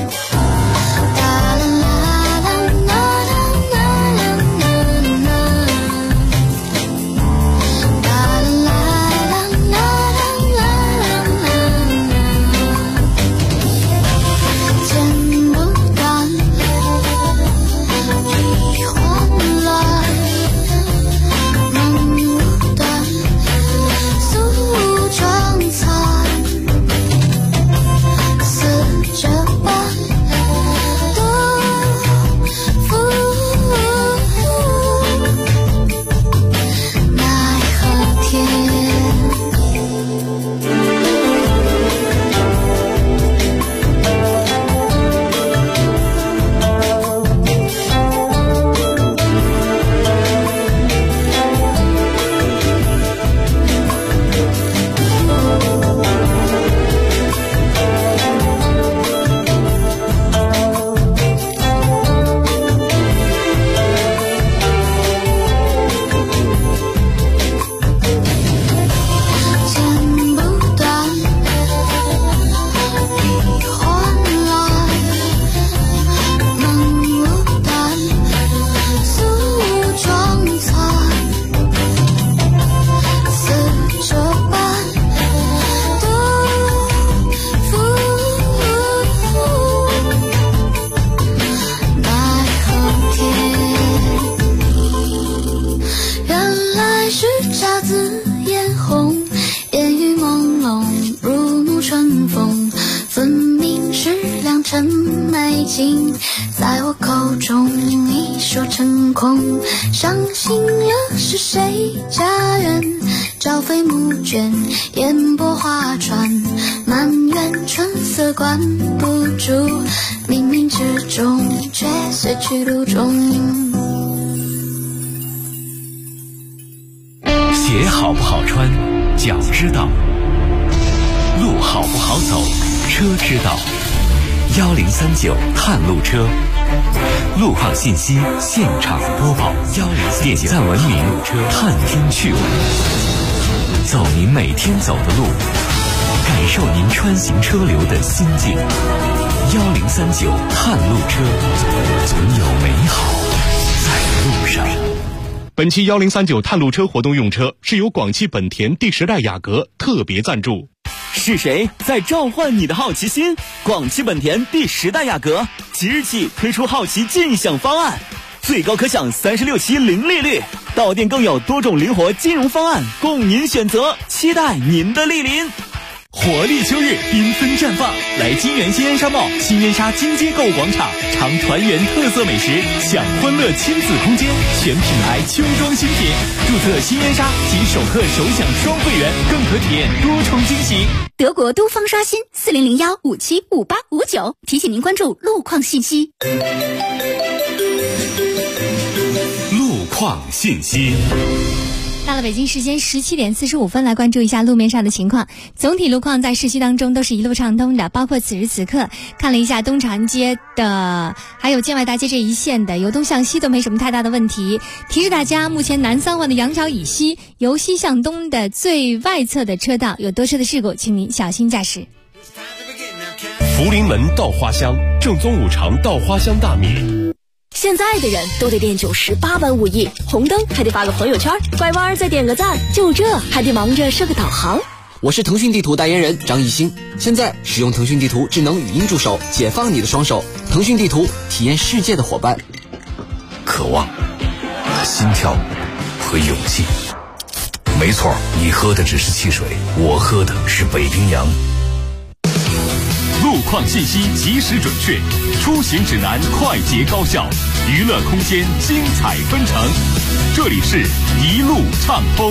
在我口中一说成空，伤心了是谁家园，朝飞暮卷，烟波画船，满园春色关不住，冥冥之中却随去路中。 鞋好不好穿，脚知道；路好不好走，车知道。1039探路车，路况信息现场播报，点赞文明，探听趣闻。 奏您每天走的路，感受您穿行车流的心境。1039探路车，总有美好在路上。 本期1039探路车活动用车是由广汽本田第10代雅阁特别赞助。 是谁在召唤你的好奇心？广汽本田第10代雅阁即日起推出好奇尽享方案，最高可享36期零利率，到店更有多种灵活金融方案供您选择，期待您的莅临。活力秋日缤纷绽放，来金源新烟沙贸新烟沙金街购物广场，尝团圆特色美食，享欢乐亲子空间，全品牌秋装新品。注册新烟沙及首客首享双会员，更可体验多重惊喜。 德国都方刷新4001575859，提醒您关注路况信息。 路况信息。 到了北京时间17点45分，来关注一下路面上的情况。总体路况在市区当中都是一路畅通的，包括此时此刻看了一下东长安街的，还有建外大街这一线的由东向西都没什么太大的问题。提示大家，目前南三环的杨桥以西由西向东的最外侧的车道有多车的事故，请您小心驾驶。 福临门稻花香，正宗五常稻花香大米。 现在的人都得练就18般武艺，红灯还得发个朋友圈，拐弯再点个赞，就这还得忙着设个导航。 我是腾讯地图代言人张艺兴，现在使用腾讯地图智能语音助手，解放你的双手。腾讯地图，体验世界的伙伴。 渴望、心跳和勇气。没错，你喝的只是汽水，我喝的是北冰洋。 路况信息及时准确，出行指南快捷高效，娱乐空间精彩纷呈。这里是一路畅通。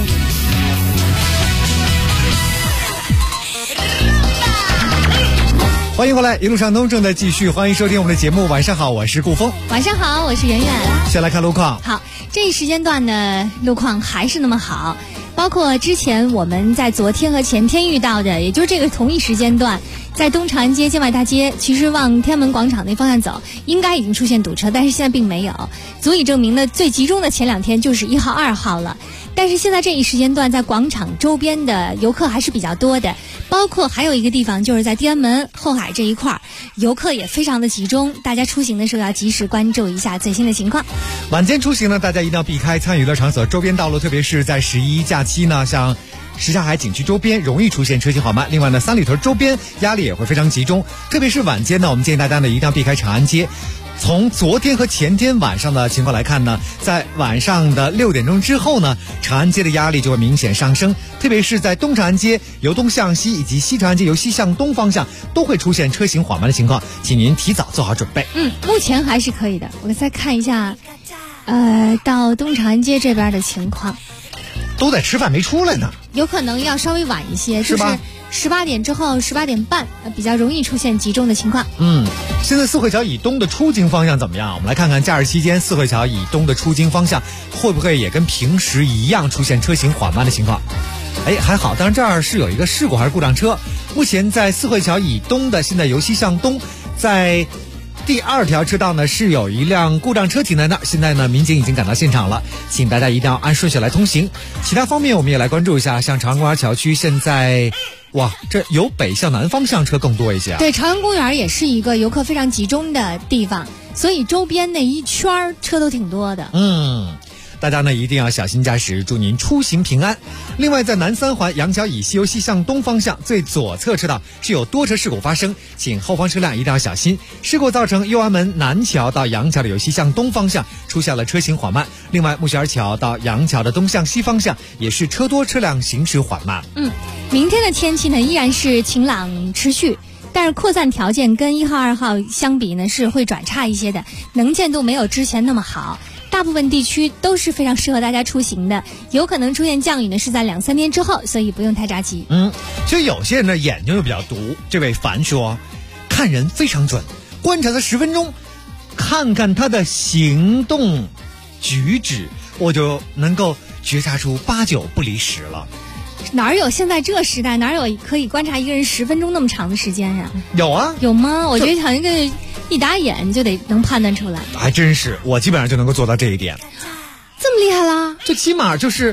欢迎回来，一路畅通正在继续，欢迎收听我们的节目。晚上好，我是顾峰。 晚上好，我是圆圆。 先来看路况。 好，这一时间段呢，路况还是那么好，包括之前我们在昨天和前天遇到的，也就是这个同一时间段，在东长安街、建外大街，其实往天安门广场那方向走，应该已经出现堵车，但是现在并没有，足以证明呢，最集中的前2天就是1号、2号了。但是现在这一时间段，在广场周边的游客还是比较多的，包括还有一个地方就是在天安门后海这一块，游客也非常的集中，大家出行的时候要及时关注一下最新的情况。 晚间出行呢，大家一定要避开参与娱乐场所周边道路，特别是在11假期呢，像什刹海景区周边容易出现车行缓慢。另外呢，三里屯周边压力也会非常集中，特别是晚间呢，我们建议大家呢一定要避开长安街。从昨天和前天晚上的情况来看呢，在晚上的6点钟之后呢，长安街的压力就会明显上升，特别是在东长安街由东向西以及西长安街由西向东方向都会出现车行缓慢的情况，请您提早做好准备。 目前还是可以的。我再看一下到东长安街这边的情况， 都在吃饭没出来呢， 有可能要稍微晚一些， 是吧 ？18点之后18点半比较容易出现集中的情况。 现在四惠桥以东的出京方向怎么样？我们来看看假日期间四惠桥以东的出京方向会不会也跟平时一样出现车行缓慢的情况。还好，当然这儿是有一个事故还是故障车。目前在四惠桥以东的现在由西向东，在第2条车道呢是有一辆故障车停在那儿，现在呢民警已经赶到现场了，请大家一定要按顺序来通行。其他方面我们也来关注一下，像朝阳公园桥区现在这由北向南方向车更多一些啊。 对，朝阳公园也是一个游客非常集中的地方，所以周边那一圈车都挺多的。 大家呢一定要小心驾驶，祝您出行平安。另外，在南三环杨桥以西由西向东方向最左侧车道是有多车事故发生，请后方车辆一定要小心。事故造成右安门南桥到杨桥的由西向东方向出现了车行缓慢，另外木樨园桥到杨桥的东向西方向也是车多车辆行驶缓慢。 明天的天气呢依然是晴朗持续，但是扩散条件跟1号、2号相比呢是会转差一些的，能见度没有之前那么好。大部分地区都是非常适合大家出行的，有可能出现降雨呢是在2-3天之后，所以不用太着急。 其实有些人的眼睛又比较毒，这位凡说，看人非常准，观察他10分钟，看看他的行动举止，我就能够觉察出8、9不离10了。 哪有现在这时代哪有可以观察一个人10分钟那么长的时间呀？ 有啊， 有吗？我觉得好像一打眼就得能判断出来。 还真是，我基本上就能够做到这一点。 这么厉害啦？ 最起码就是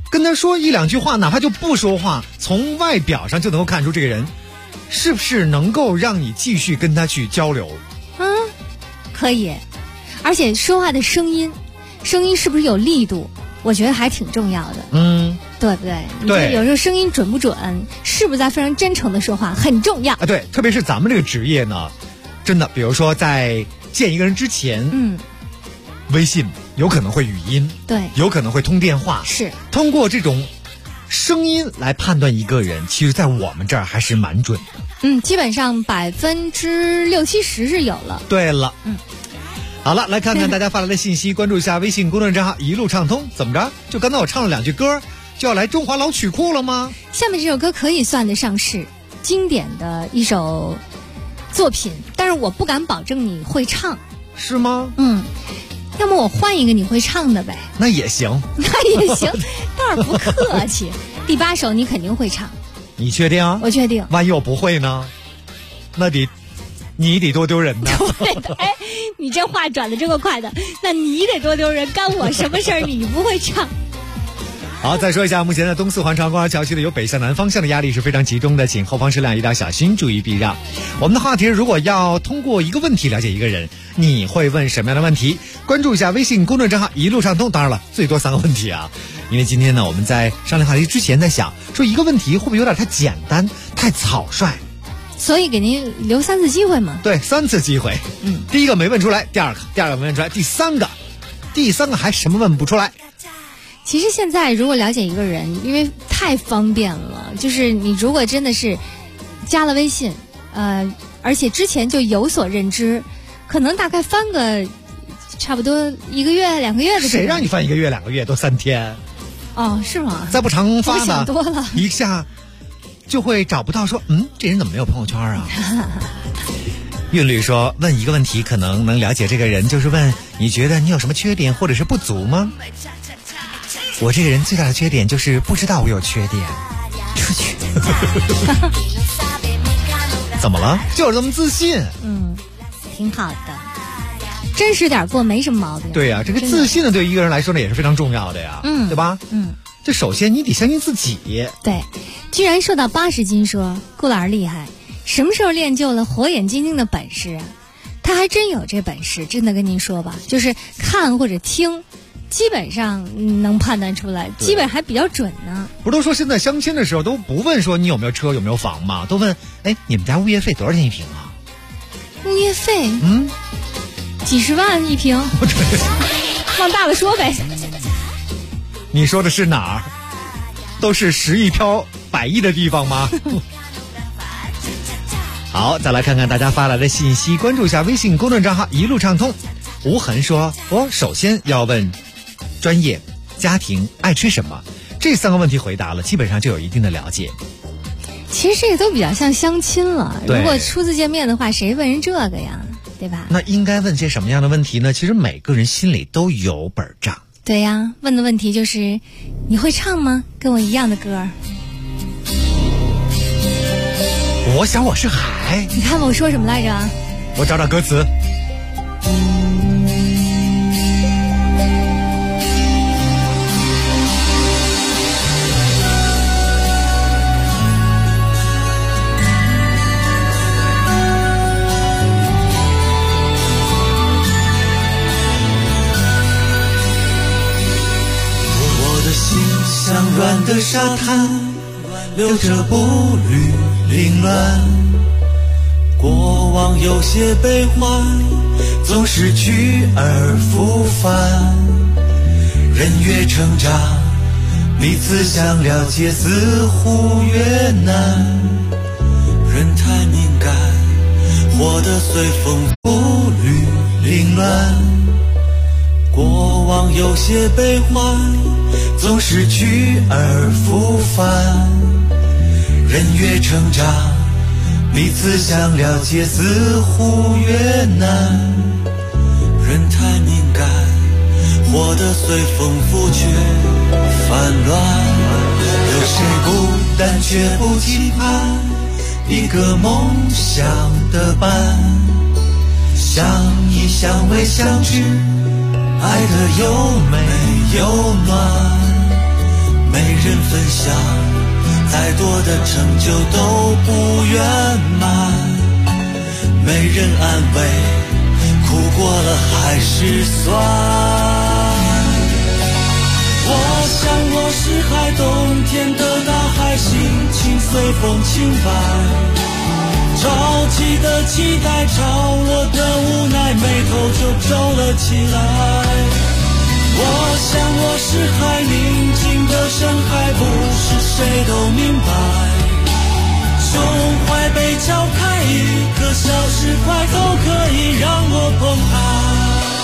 跟他说一两句话，哪怕就不说话，从外表上就能够看出这个人是不是能够让你继续跟他去交流。 可以，而且说话的声音是不是有力度，我觉得还挺重要的。对不对？ 对， 有时候声音准不准，是不是在非常真诚的说话很重要。 对，特别是咱们这个职业呢，真的，比如说在见一个人之前，微信有可能会语音， 对， 有可能会通电话， 是通过这种声音来判断一个人，其实在我们这儿还是蛮准的。 基本上60%-70%是有了。 对了，好了，来看看大家发来的信息，关注一下微信公众账号一路畅通。怎么着？就刚才我唱了2句歌，就要来中华老曲库了吗？ 下面这首歌可以算得上是经典的一首作品，但是我不敢保证你会唱。 是吗？ 要么我换一个你会唱的呗。 那也行， 那也行，倒是不客气。第8首你肯定会唱。 你确定？ 我确定。 万一我不会呢？那你得多丢人呢。 对的，你这话转得这么快的，那你得多丢人，干我什么事儿？你不会唱。 好，再说一下，目前在东四环长公园桥区的有北向南方向的压力是非常集中的，请后方车辆一定要小心，注意避让。我们的话题是，如果要通过一个问题了解一个人，你会问什么样的问题？关注一下微信公众账号一路畅通，当然了，最多3个问题啊。因为今天呢，我们在商量话题之前在想，说一个问题会不会有点太简单、太草率？ 所以给您留3次机会嘛。 对，3次机会。第一个没问出来，第二个没问出来，第三个还什么问不出来？ 其实现在如果了解一个人，因为太方便了，就是你如果真的是加了微信，而且之前就有所认知，可能大概翻个差不多1个月、2个月的。 谁让你翻1个月、2个月？都3天。 哦，是吗？ 再不常发呢， 我想多了， 一下就会找不到说，这人怎么没有朋友圈啊？韵律说，问一个问题可能能了解这个人，就是问你觉得你有什么缺点或者是不足吗？我这个人最大的缺点就是不知道我有缺点。出去。怎么了？就是这么自信。 挺好的，真实点过没什么毛病。 对呀，这个自信呢，对一个人来说呢也是非常重要的呀，对吧？这首先你得相信自己。 对，居然瘦到80斤说顾老师厉害，什么时候练就了火眼金睛的本事啊？他还真有这本事，真的跟您说吧，就是看或者听。基本上能判断出来，基本还比较准呢。 不都说现在相亲的时候都不问说你有没有车有没有房吗？都问你们家物业费多少钱一平啊？ 物业费几十万一平。往大了说呗。 你说的是哪儿？都是10亿飘100亿的地方吗？好，再来看看大家发来的信息，关注一下微信公众账号一路畅通。无痕说，我首先要问专业、家庭、爱吃什么，这3个问题回答了，基本上就有一定的了解。 其实这个都比较像相亲了，如果初次见面的话，谁问人这个呀，对吧？ 那应该问些什么样的问题呢？其实每个人心里都有本账。 对呀，问的问题就是你会唱吗？跟我一样的歌。 我想我是海。 你看我说什么来着？ 我找找歌词。 像软的沙滩，留着步履凌乱，过往有些悲欢，总是去而复返。人越成长，彼此想了解似乎越难。人太敏感，活得随风步履凌乱，过往有些悲欢，总是去而复返。人越成长，彼此想了解似乎越难。人太敏感，活得随风拂却烦乱。有谁孤单却不期盼一个梦想的伴？相依相偎相知，爱得又美又暖。 没人分享，再多的成就都不圆满，没人安慰，苦过了还是酸。我想我是海，冬天的大海，心情随风轻摆，着急的期待，潮落的无奈，眉头就皱了起来。我想我是海，宁静的深海，不是谁都明白，胸怀被敲开，一个小石块都可以让我澎湃。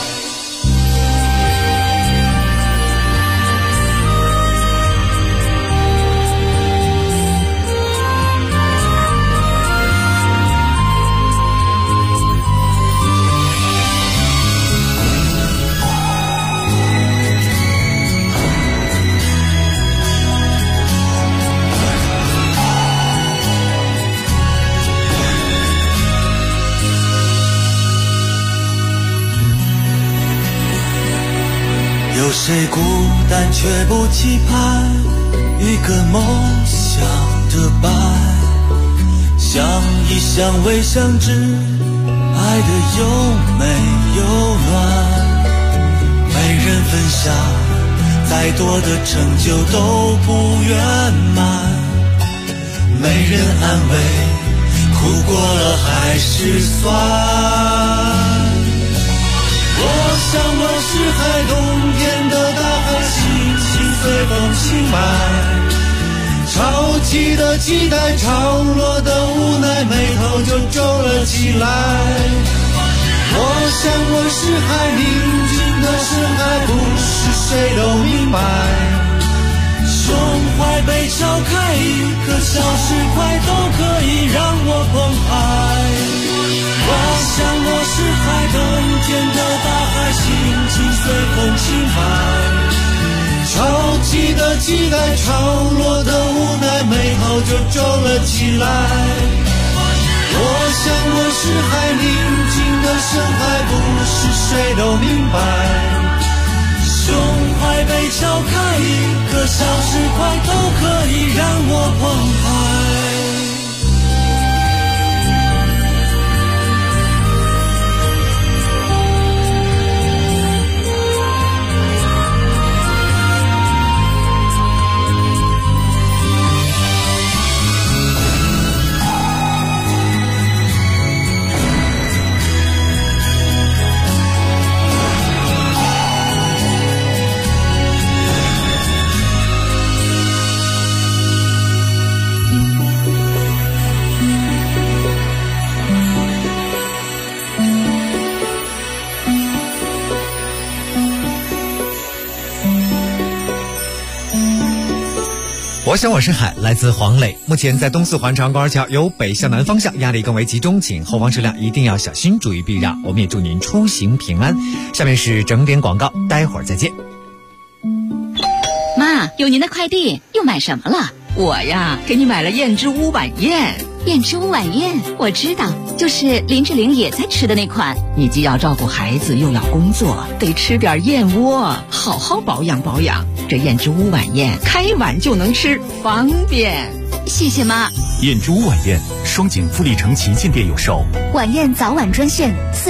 有谁孤单却不期盼一个梦想的伴，相依相偎相知，爱的又美又暖，没人分享，再多的成就都不圆满，没人安慰，苦过了还是酸。我想我是海，冬天的大海，心情随风轻摆，潮起的期待，潮落的无奈，眉头就皱了起来。我想我是海，宁静的深海，不是谁都明白，胸怀被敲开，一个小石块都可以让我澎湃。我想我是海，冬天的大海，心情随风轻摆，潮起的期待，潮落的无奈，眉头就皱了起来。我想我是海，宁静的深海，不是谁都明白，胸怀被敲开，一个小石块都可以让我澎湃。 我想我是海，来自黄磊。目前在东四环长高桥由北向南方向压力更为集中，请后方车辆一定要小心，注意避让。我们也祝您出行平安。下面是整点广告，待会儿再见。 妈，有您的快递，又买什么了？我呀，给你买了燕之屋晚宴。 燕之屋晚宴我知道，就是林志玲也在吃的那款。 你既要照顾孩子，又要工作，得吃点燕窝，好好保养保养。这燕之屋晚宴开碗就能吃，方便。 谢谢妈。 燕之屋晚宴，双井富力城旗舰店有售。 晚宴早晚专线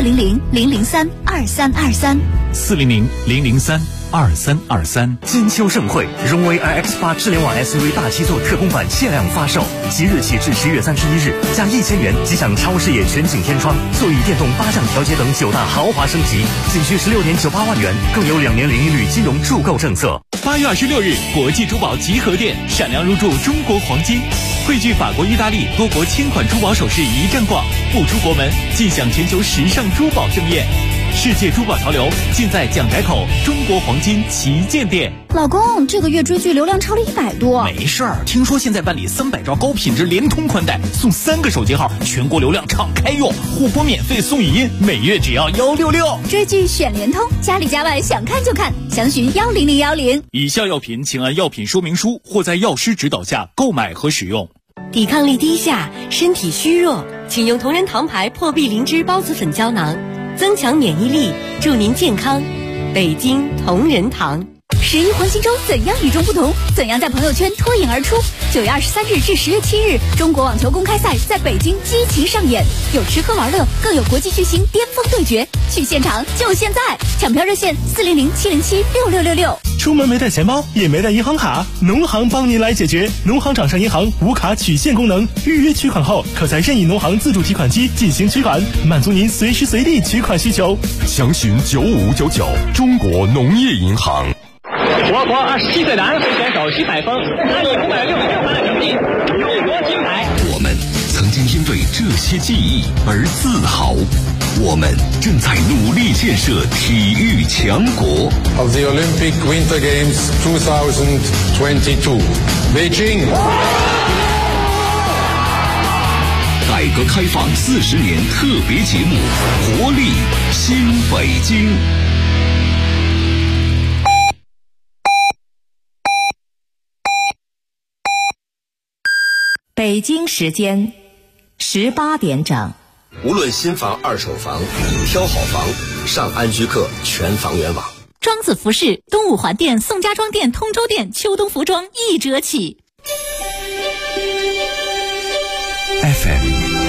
400-003-2323，400-003-2323。 金秋盛会，荣威 iX8 智联网 SUV 大七座特供版限量发售，即日起至10月31日，加1000元即享超视野全景天窗、座椅电动8项调节等9大豪华升级，仅需16.98万元，更有2年零利率金融助购政策。 8月26日，国际珠宝集合店闪亮入驻中国黄金，汇聚法国、意大利多国千款珠宝首饰一站逛，不出国门尽享全球时尚珠宝盛宴。世界珠宝潮流尽在蒋宅口中国黄金旗舰店。 老公，这个月追剧流量超了100多。 没事儿，听说现在办理300兆高品质联通宽带，送3个手机号，全国流量敞开用，互播免费送语音，每月只要166。 追剧选联通，家里家外想看就看，详询10010。 以下药品请按药品说明书或在药师指导下购买和使用。 抵抗力低下，身体虚弱，请用同仁堂牌破壁灵芝孢子粉胶囊，增强免疫力，助您健康。北京同仁堂。 11黄金周怎样与众不同？怎样在朋友圈脱颖而出？9月23日至10月7日，中国网球公开赛在北京激情上演，有吃喝玩乐，更有国际巨星巅峰对决。去现场就现在！抢票热线400-707-6666。 出门没带钱包，也没带银行卡，农行帮您来解决。农行掌上银行无卡取现功能，预约取款后，可在任意农行自助提款机进行取款，满足您随时随地取款需求。 详询9599，中国农业银行。 我国27岁男会选手徐海峰拿以566分的成绩勇夺金牌。 我们曾经因为这些记忆而自豪，我们正在努力建设体育强国。 Of the Olympic Winter Games 2022, Beijing. 改革开放40年特别节目，活力新北京。 北京时间18点整。 无论新房、二手房，挑好房，上安居客全房源网。 庄子服饰、东五环店、宋家庄店、通州店秋冬服装1折起。 FM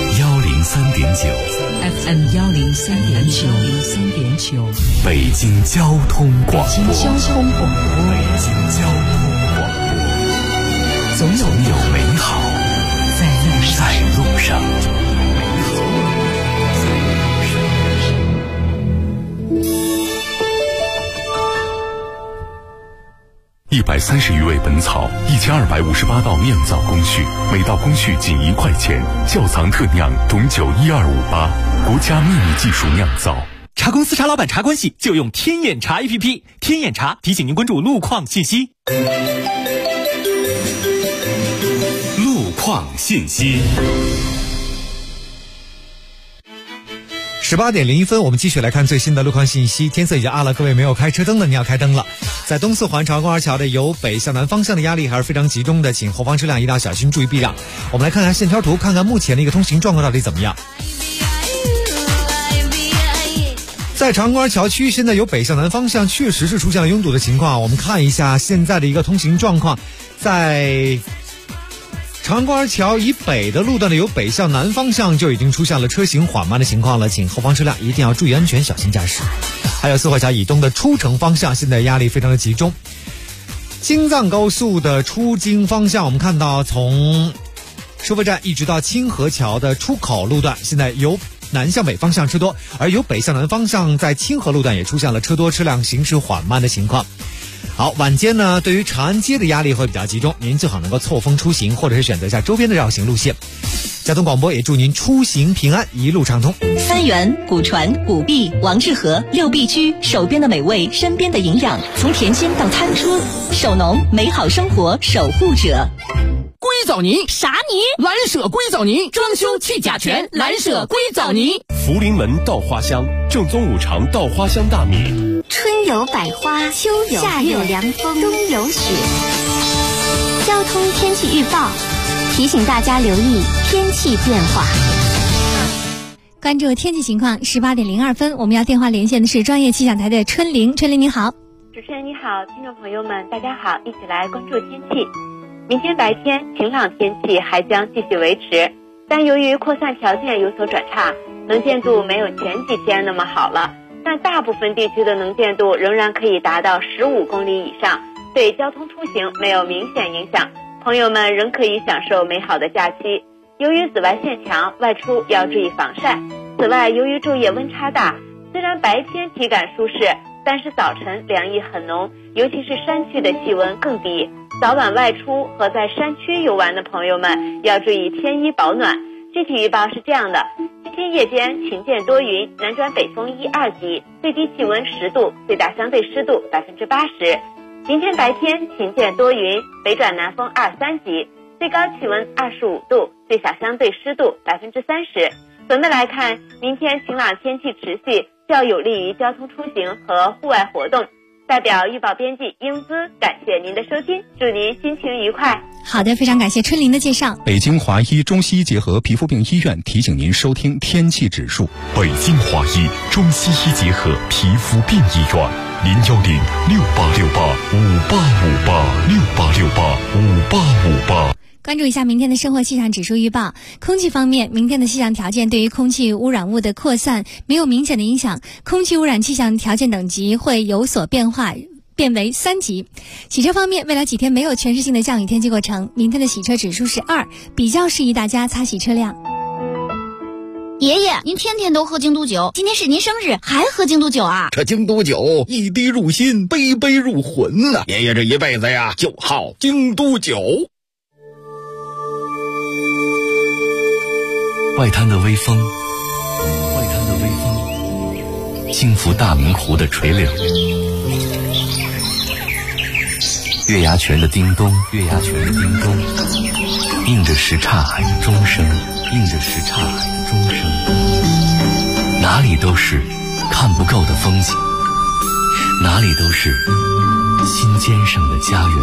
103.9， 北京交通广播，总有美好在路上。130余味本草，1258道酿造工序，每道工序仅1块钱。窖藏特酿董酒12588，国家秘密技术酿造。 茶公司茶老板茶关系就用天眼茶 APP， 天眼茶提醒您关注路况信息。 路况信息。 18点01分，我们继续来看最新的路况信息。天色已经暗了，各位没有开车灯的，你要开灯了。在东四环长安公园桥的由北向南方向的压力还是非常集中的，请后方车辆一定要小心，注意避让。我们来看看线条图，看看目前的一个通行状况到底怎么样。在长安公园桥区，现在由北向南方向确实是出现了拥堵的情况。我们看一下现在的一个通行状况，在长安公园桥以北的路段呢，由北向南方向就已经出现了车行缓慢的情况了，请后方车辆一定要注意安全，小心驾驶。还有四惠桥以东的出城方向，现在压力非常的集中。京藏高速的出京方向，我们看到从收费站一直到清河桥的出口路段，现在由南向北方向车多，而由北向南方向在清河路段也出现了车多车辆行驶缓慢的情况。好，晚间呢，对于长安街的压力会比较集中，您最好能够错峰出行，或者是选择一下周边的绕行路线。交通广播也祝您出行平安，一路畅通。 三元、古传、古碧、王致和6必居，手边的美味，身边的营养，从甜心到餐桌，手农美好生活守护者。 硅藻泥啥泥？ 蓝舍硅藻泥，装修去甲醛，蓝舍硅藻泥。 福临门稻花香，正宗五常稻花香大米。 春有百花，秋有夏有凉风，冬有雪。交通天气预报提醒大家留意天气变化。 关注天气情况，18点02分，我们要电话连线的是专业气象台的春玲。春玲你好。 主持人你好，听众朋友们大家好，一起来关注天气。明天白天晴朗天气还将继续维持，但由于扩散条件有所转差，能见度没有前几天那么好了，但大部分地区的能见度仍然可以达到15公里以上，对交通出行没有明显影响，朋友们仍可以享受美好的假期。由于紫外线强，外出要注意防晒。此外，由于昼夜温差大，虽然白天体感舒适，但是早晨凉意很浓，尤其是山区的气温更低。早晚外出和在山区游玩的朋友们要注意添衣保暖。具体预报是这样的：今天夜间晴见多云，南转北风1、2级，最低气温10度，最大相对湿度80%。明天白天晴见多云，北转南风2、3级，最高气温25度，最小相对湿度30%。总的来看，明天晴朗天气持续，较有利于交通出行和户外活动。代表预报编辑英姿感谢您的收听，祝您心情愉快。 好的，非常感谢春玲的介绍。 北京华医中西医结合皮肤病医院提醒您收听天气指数。 北京华医中西医结合皮肤病医院 0868585858，6858585858。 关注一下明天的生活气象指数预报。空气方面，明天的气象条件对于空气污染物的扩散没有明显的影响，空气污染气象条件等级会有所变化，变为3级。洗车方面，未来几天没有全市性的降雨天气构成，明天的洗车指数是2，比较适宜大家擦洗车辆。 爷爷，您天天都喝京都酒，今天是您生日，还喝京都酒啊？ 这京都酒一滴入心，杯杯入魂啊！爷爷这一辈子呀，就好京都酒。 外滩的微风，轻拂大明湖的垂柳，月牙泉的叮咚，映着什刹海的钟声，哪里都是看不够的风景，哪里都是心尖上的家园。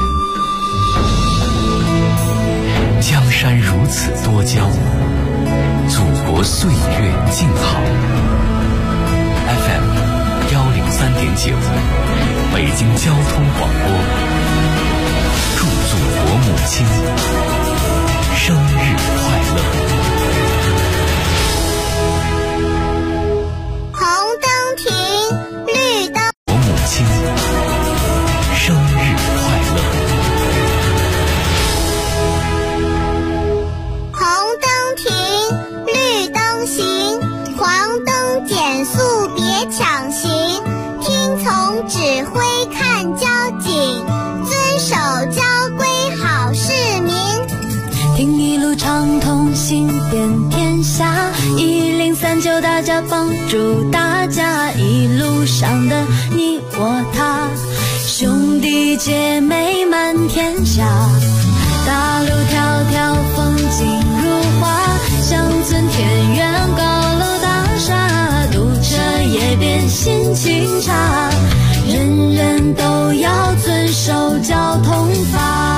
江山如此多娇，祖国岁月静好。FM 103.9，北京交通广播，祝祖国母亲生日快乐。 红灯停，绿灯。 我母亲生日快乐。 红灯停，绿灯行，黄灯减速别抢行，听从指挥看交警，遵守交规好市民。 听一路畅通，行遍天下，1039大家帮助大家，一路上的你我他，兄弟姐妹满天下，大路迢迢风景如画，乡村田园高楼大厦，堵车也变心情差，人人都要遵守交通法。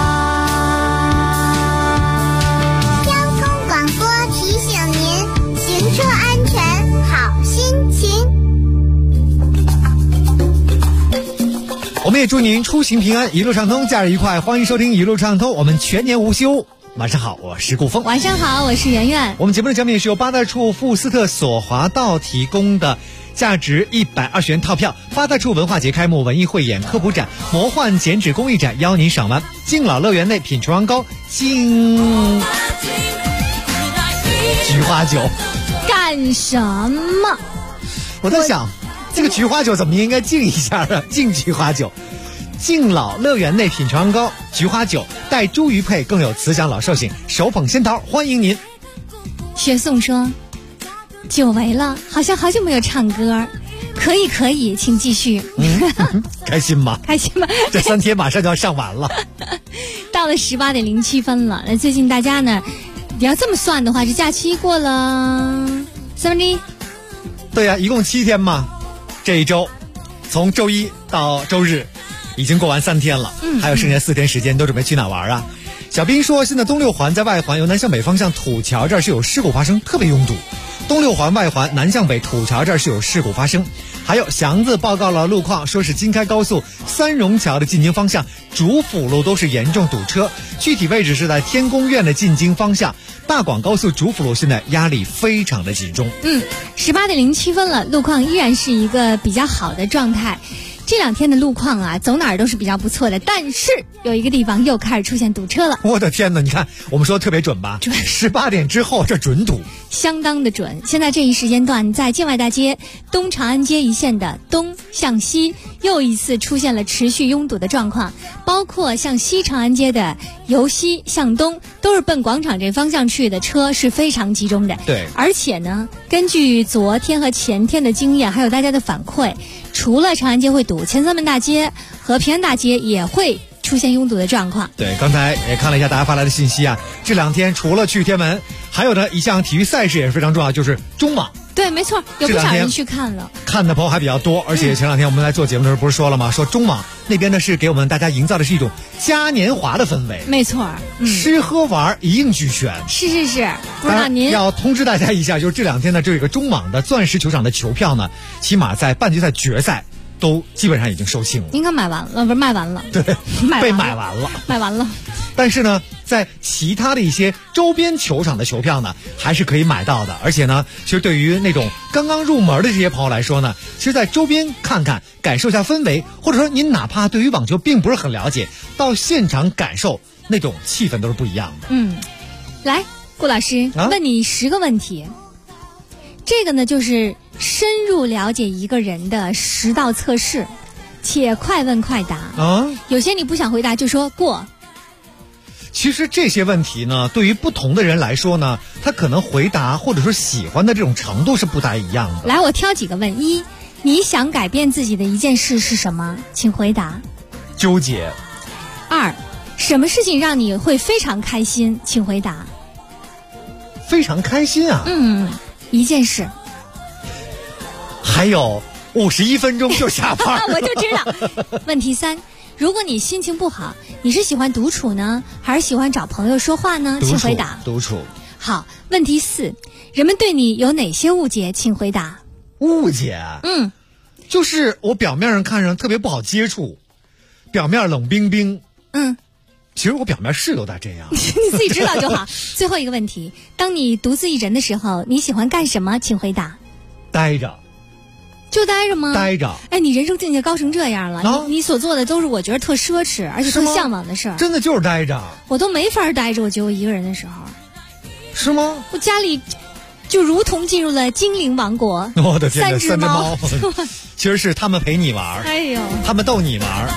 我们也祝您出行平安，一路畅通，假日愉快。欢迎收听一路畅通，我们全年无休。晚上好，我是顾峰。 晚上好，我是圆圆。 我们节目的奖品是由八大处富斯特索华道提供的价值120元套票。八大处文化节开幕，文艺汇演、科普展、魔幻剪纸工艺展邀您赏玩。敬老乐园内品烛光糕、敬菊花酒。 干什么？ 我在想，这个菊花酒怎么应该敬一下啊？敬菊花酒。敬老乐园内品尝糕、菊花酒，带茱萸配，更有慈祥老寿星，手捧仙桃，欢迎您。 雪颂说，久违了，好像好久没有唱歌，可以，请继续。 开心吗？ 开心吗？ 这3天马上就要上完了。 到了18:07分了，那最近大家呢，你要这么算的话，这假期过了1/3。 对呀，一共7天嘛，这一周从周一到周日已经过完3天了，还有剩下4天时间，都准备去哪玩啊？小斌说，现在东六环在外环由南向北方向土桥这儿是有事故发生，特别拥堵。东六环外环南向北土桥这儿是有事故发生。还有祥子报告了路况，说是京开高速三荣桥的进京方向、主辅路都是严重堵车，具体位置是在天宫苑的进京方向。大广高速主辅路现在压力非常的集中。 18:07分了，路况依然是一个比较好的状态。这2天的路况啊，走哪儿都是比较不错的，但是有一个地方又开始出现堵车了。 我的天哪，你看我们说的特别准吧？18点之后这准堵， 相当的准。现在这一时间段，在建外大街东长安街一线的东向西又一次出现了持续拥堵的状况，包括向西长安街的由西向东都是奔广场这方向去的车是非常集中的。 对， 而且呢，根据昨天和前天的经验，还有大家的反馈，除了长安街会堵，前三门大街和平安大街也会出现拥堵的状况。 对，刚才也看了一下大家发来的信息啊，这2天除了去天门，还有呢一项体育赛事也是非常重要，就是中网。 对，没错，有不少人去看了， 看的朋友还比较多。而且前2天我们来做节目的时候不是说了吗？说中网那边呢是给我们大家营造的是一种嘉年华的氛围。 没错， 吃喝玩一应俱全。 是，不知道您要通知大家一下，就是这2天的这个中网的钻石球场的球票呢，起码在半决赛、决赛都基本上已经售罄了， 应该买完了，不是卖完了， 对，被买完了。 但是呢，在其他的一些周边球场的球票呢，还是可以买到的。而且呢，其实对于那种刚刚入门的这些朋友来说呢，其实在周边看看，感受一下氛围，或者说您哪怕对于网球并不是很了解，到现场感受那种气氛都是不一样的。 来，顾老师，问你10个问题。这个呢，就是深入了解一个人的10道测试，且快问快答有些你不想回答就说过。 其实这些问题呢，对于不同的人来说呢，他可能回答或者说喜欢的这种程度是不太一样的。 来，我挑几个问。1，你想改变自己的一件事是什么？请回答。 纠结。 2，什么事情让你会非常开心？请回答。 非常开心啊？ 一件事。 还有51分钟就下班我就知道。问题3，如果你心情不好，你是喜欢独处呢，还是喜欢找朋友说话呢？请回答。 独处。 好，问题4，人们对你有哪些误解？请回答。 误解？就是我表面上看上特别不好接触，表面冷冰冰。其实我表面是有点这样。 你自己知道就好。最后一个问题，当你独自一人的时候，你喜欢干什么？请回答。 待着。 就待着吗？ 待着。 哎，你人生境界高成这样了，你所做的都是我觉得特奢侈而且特向往的事儿。 真的就是待着。 我都没法待着，我觉得我一个人的时候。 是吗？ 我家里就如同进入了精灵王国。 我的天哪，3只猫。 其实是他们陪你玩， 哎呦， 他们逗你玩。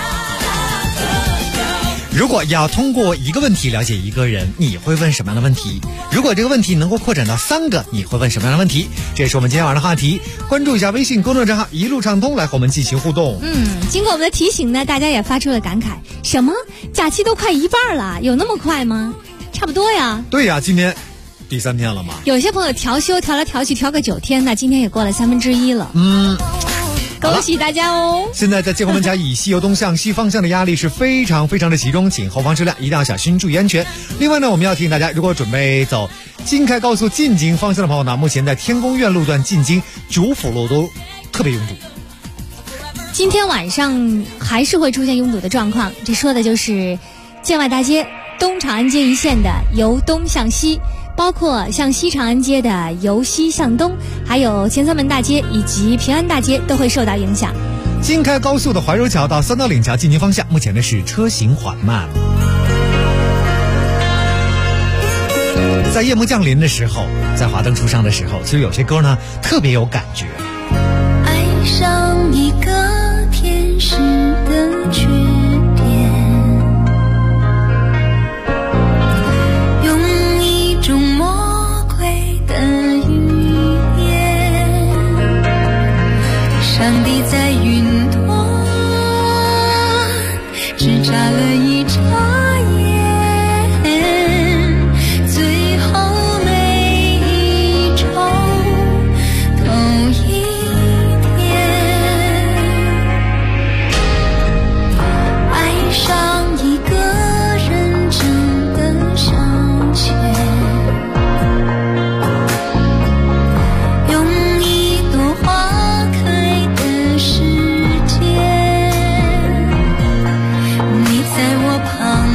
如果要通过一个问题了解一个人，你会问什么样的问题？如果这个问题能够扩展到3个，你会问什么样的问题？这也是我们今天晚上的话题。关注一下微信公众账号一路畅通，来和我们进行互动。 经过我们的提醒呢，大家也发出了感慨。什么？假期都快一半了，有那么快吗？差不多呀。 对呀，今天第3天了嘛。 有些朋友调休调来调去调个9天，那今天也过了1/3了。恭喜大家哦！ 现在在街口门桥以西游东向西方向的压力是非常非常的集中，请后方车辆一定要小心，注意安全。另外呢，我们要提醒大家，如果准备走京开高速进京方向的朋友呢，目前在天宫苑路段进京、主辅路都特别拥堵。 今天晚上还是会出现拥堵的状况，这说的就是建外大街、东长安街一线的由东向西，包括向西长安街的由西向东，还有前三门大街以及平安大街都会受到影响。 京开高速的怀柔桥到三道岭桥进京方向，目前呢是车行缓慢。在夜幕降临的时候，在华灯初上的时候，其实有些歌呢特别有感觉。 爱上一个天使的缺点，用一种魔鬼的语言，上帝在云端只眨了一眨眼，最后每一周都一天，爱上一个认真的消遣，用一朵花开的时间，你在我旁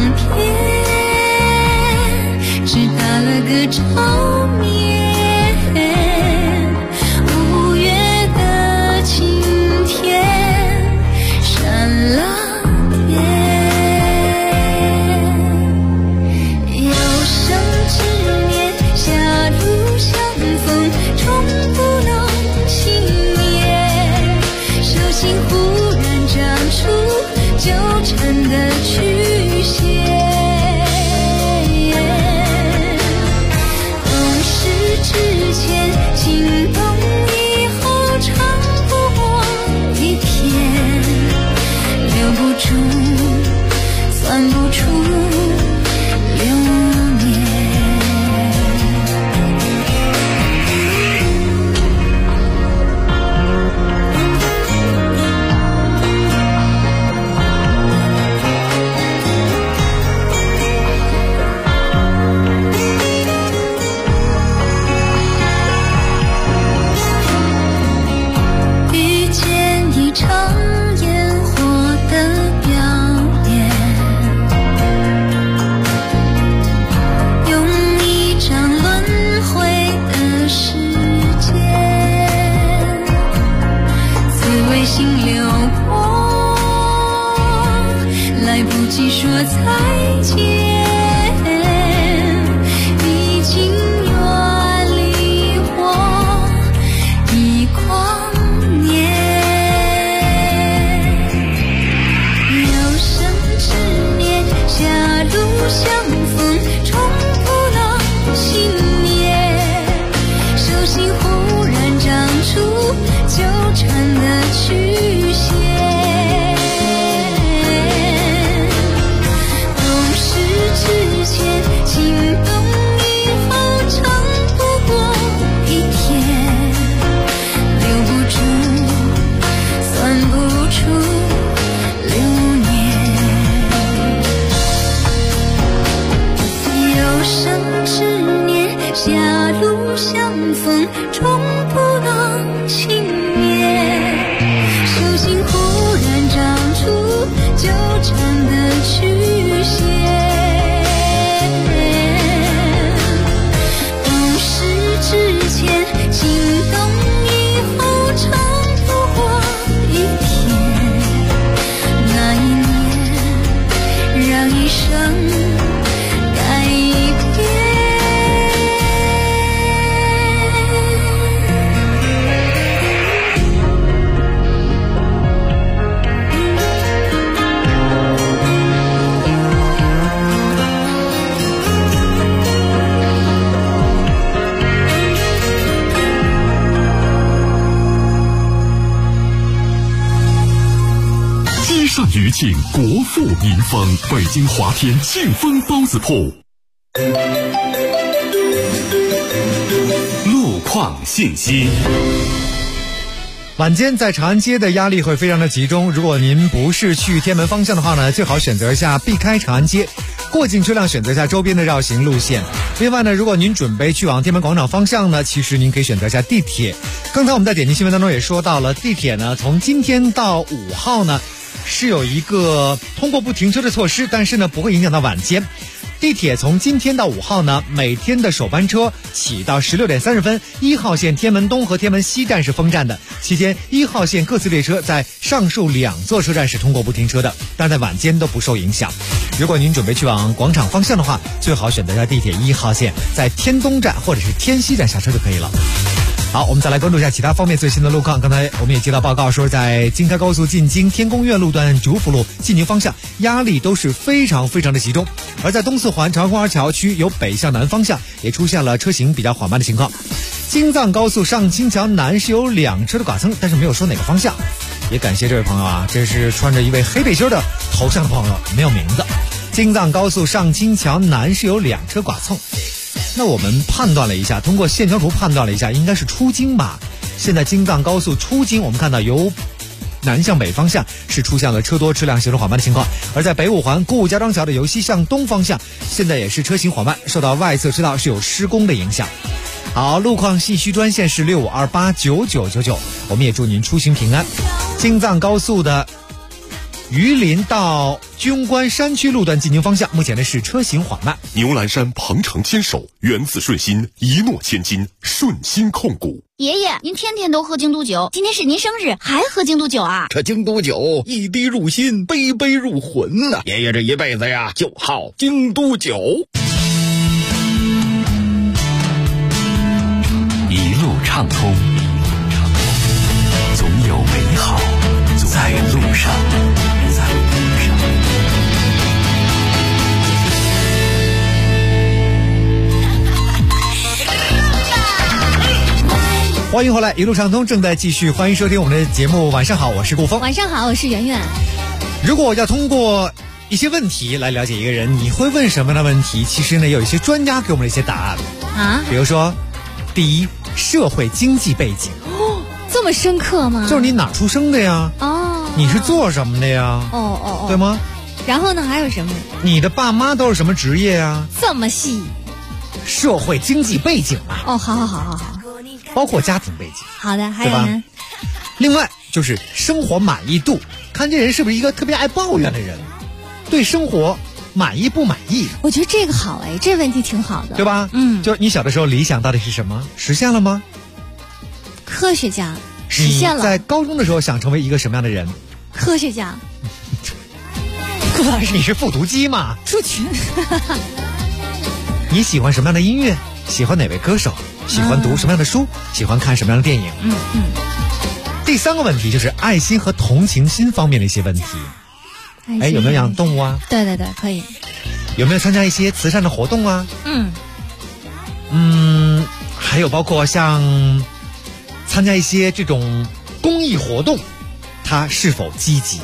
心流过，来不及说再见。 余庆国富民丰，北京华天庆丰包子铺。 路况信息。 晚间在长安街的压力会非常的集中，如果您不是去天安门方向的话呢，最好选择一下避开长安街，过境车辆选择一下周边的绕行路线。另外呢，如果您准备去往天安门广场方向呢，其实您可以选择一下地铁。刚才我们在点击新闻当中也说到了，地铁呢从今天到5号呢是有一个通过不停车的措施，但是呢不会影响到晚间。地铁从今天到5号呢，每天的首班车起到16点30分，1号线天安门东和天安门西站是封站的，期间1号线各次列车在上述2座车站是通过不停车的，但在晚间都不受影响。如果您准备去往广场方向的话，最好选择一下地铁1号线，在天东站或者是天西站下车就可以了。好，我们再来关注一下其他方面最新的路况。刚才我们也接到报告说，在京开高速进京天宫苑路段竹福路进京方向压力都是非常的集中，而在东四环长安公园桥区由北向南方向也出现了车行比较缓慢的情况。京藏高速上清桥南是有2车的剐蹭，但是没有说哪个方向。也感谢这位朋友啊，这是穿着一位黑背心的头像的朋友，没有名字。京藏高速上清桥南是有2车剐蹭。那我们判断了一下，通过线条图判断了一下，应该是出京吧。现在京藏高速出京，我们看到由南向北方向是出现了车多车辆行驶缓慢的情况，而在北五环顾家庄桥的由西向东方向现在也是车行缓慢，受到外侧车道是有施工的影响。好，路况信息专线是65289999，我们也祝您出行平安。京藏高速的榆林到军关山区路段进京方向，目前呢是车行缓慢。 牛栏山鹏程牵手，源自顺心，一诺千金，顺心控股。 爷爷，您天天都喝京都酒，今天是您生日，还喝京都酒啊？ 这京都酒一滴入心，杯杯入魂呐！爷爷这一辈子呀，就好京都酒。 一路畅通，总有美好在路上。 欢迎回来，一路畅通正在继续，欢迎收听我们的节目。晚上好，我是顾峰。 晚上好，我是圆圆。 如果要通过一些问题来了解一个人，你会问什么样的问题？其实呢，有一些专家给我们一些答案啊。 比如说，第一，社会经济背景。 哦，这么深刻吗？ 就是你哪出生的呀？ 哦， 你是做什么的呀？ 哦， 对吗？ 然后呢，还有什么？ 你的爸妈都是什么职业呀？ 这么细。 社会经济背景啊。 哦，好。 包括家庭背景。 好的，还有呢？ 另外就是生活满意度，看这人是不是一个特别爱抱怨的人，对生活满意不满意？ 我觉得这个好哎，这问题挺好的， 对吧？ 嗯， 就是你小的时候理想到底是什么？实现了吗？ 科学家。 实现了。 在高中的时候想成为一个什么样的人？ 科学家。顾老师， 你是复读机吗？ 出去。 你喜欢什么样的音乐？喜欢哪位歌手？喜欢读什么样的书？喜欢看什么样的电影？第3个问题就是爱心和同情心方面的一些问题。哎，有没有养动物啊？ 对对对，可以。 有没有参加一些慈善的活动啊？还有包括像参加一些这种公益活动，它是否积极？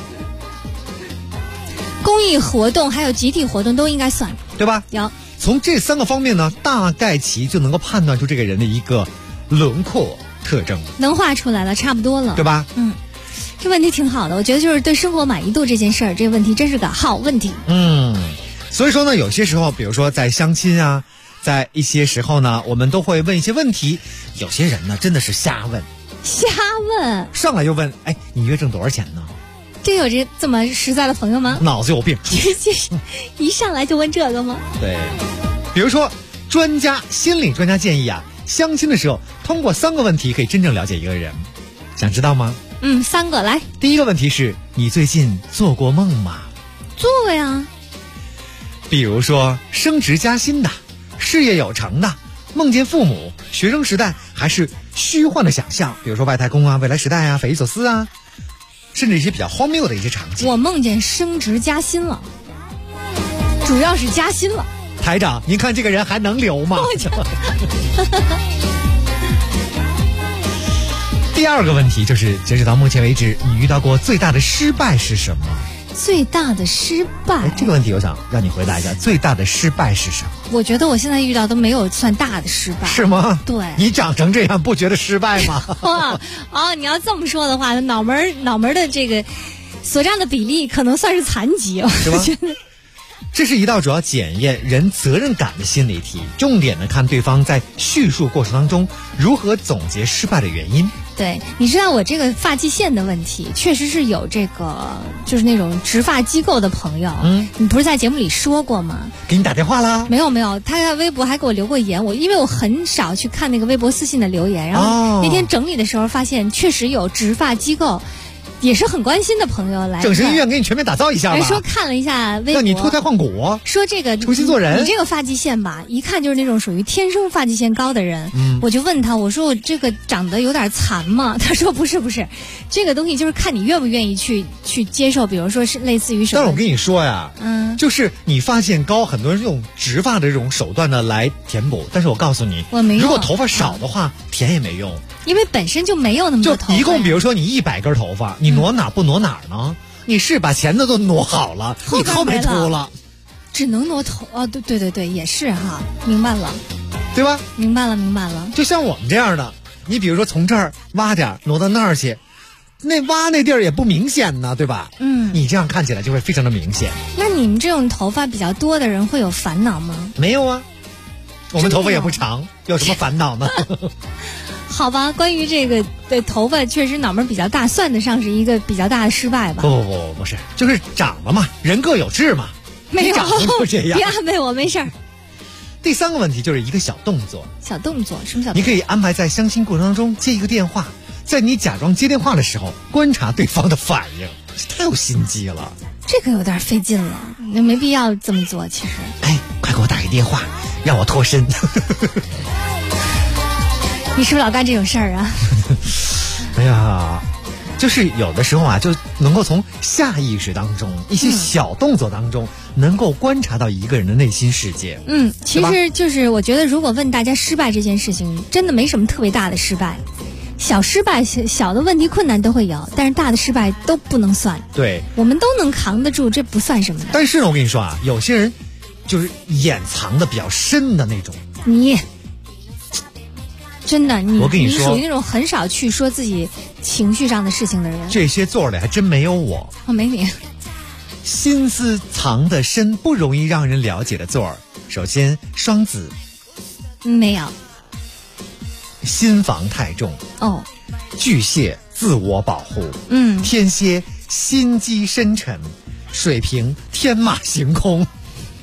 公益活动还有集体活动都应该算， 对吧？ 有。 从这3个方面呢，大概其就能够判断出这个人的一个轮廓特征， 能画出来了，差不多了， 对吧？ 这问题挺好的，我觉得就是对生活满意度这件事儿，这个问题真是个好问题。 所以说呢，有些时候，比如说在相亲啊，在一些时候呢，我们都会问一些问题。有些人呢，真的是瞎问，上来就问，哎，你月挣多少钱呢？ 真有这么实在的朋友吗？ 脑子有病， 一上来就问这个吗？ 对，比如说心理专家建议啊，相亲的时候通过3个问题可以真正了解一个人，想知道吗 ？3个来。 第一个问题是你最近做过梦吗？ 做过呀。 比如说升职加薪的，事业有成的，梦见父母，学生时代，还是虚幻的想象，比如说外太空啊、未来时代啊、匪夷所思啊，甚至一些比较荒谬的一些场景。 我梦见升职加薪了，主要是加薪了。 台长，您看这个人还能留吗？第2个问题就是，截止到目前为止，你遇到过最大的失败是什么？ 最大的失败？ 这个问题我想让你回答一下，最大的失败是什么？ 我觉得我现在遇到都没有算大的失败。 是吗？ 对。 你长成这样不觉得失败吗？ 你要这么说的话，脑门的这个所占的比例可能算是残疾， 是吧？这是一道主要检验人责任感的心理题，重点的看对方在叙述过程当中如何总结失败的原因。 对，你知道我这个发际线的问题，确实是有这个，就是那种植发机构的朋友，你不是在节目里说过吗？ 给你打电话啦？ 没有，他在微博还给我留过言，因为我很少去看那个微博私信的留言，然后那天整理的时候发现，确实有植发机构。也是很关心的朋友来， 整形医院给你全面打造一下吧。 说看了一下微博， 让你脱胎换骨， 说这个重新做人。 你这个发际线吧，一看就是那种属于天生发际线高的人。我就问他，我说我这个长得有点残吗？他说不是，这个东西就是看你愿不愿意去接受，比如说是类似于什么。 但是我跟你说呀，就是你发线高，很多人用植发的这种手段呢来填补，但是我告诉你， 我没用。 如果头发少的话，填也没用。 因为本身就没有那么多头发， 就一共比如说你100根头发，你挪哪不挪哪儿呢？你是把前头都挪好了，你后面秃了， 只能挪头。对，也是哈，明白了， 对吧？ 明白了。 就像我们这样的，你比如说从这儿挖点挪到那儿去，那挖那地儿也不明显呢，对吧？你这样看起来就会非常的明显。 那你们这种头发比较多的人会有烦恼吗？ 没有啊，我们头发也不长，有什么烦恼呢？ 好吧，关于这个的头发确实脑门比较大，算得上是一个比较大的失败吧？ 不是，就是长了嘛，人各有志嘛， 没有长得就这样。 别安慰我，没事儿。 第3个问题就是一个小动作。 什么小动作？ 你可以安排在相亲过程当中接一个电话，在你假装接电话的时候，观察对方的反应，太有心机了。 这个有点费劲了，那没必要这么做。其实， 快给我打个电话，让我脱身。 你是不是老干这种事儿啊？ 哎呀，就是有的时候啊，就能够从下意识当中一些小动作当中，能够观察到一个人的内心世界。 其实就是我觉得，如果问大家失败这件事情，真的没什么特别大的失败，小失败、小的问题、困难都会有，但是大的失败都不能算。 对， 我们都能扛得住，这不算什么的。 但是呢，我跟你说啊，有些人就是掩藏的比较深的那种。 你。真的， 我跟你说， 你属于那种很少去说自己情绪上的事情的人。 这些座里还真没有我。 没你。 心思藏得深，不容易让人了解的座儿。首先，双子。 没有。 心防太重。巨蟹自我保护。天蝎心机深沉。水瓶天马行空。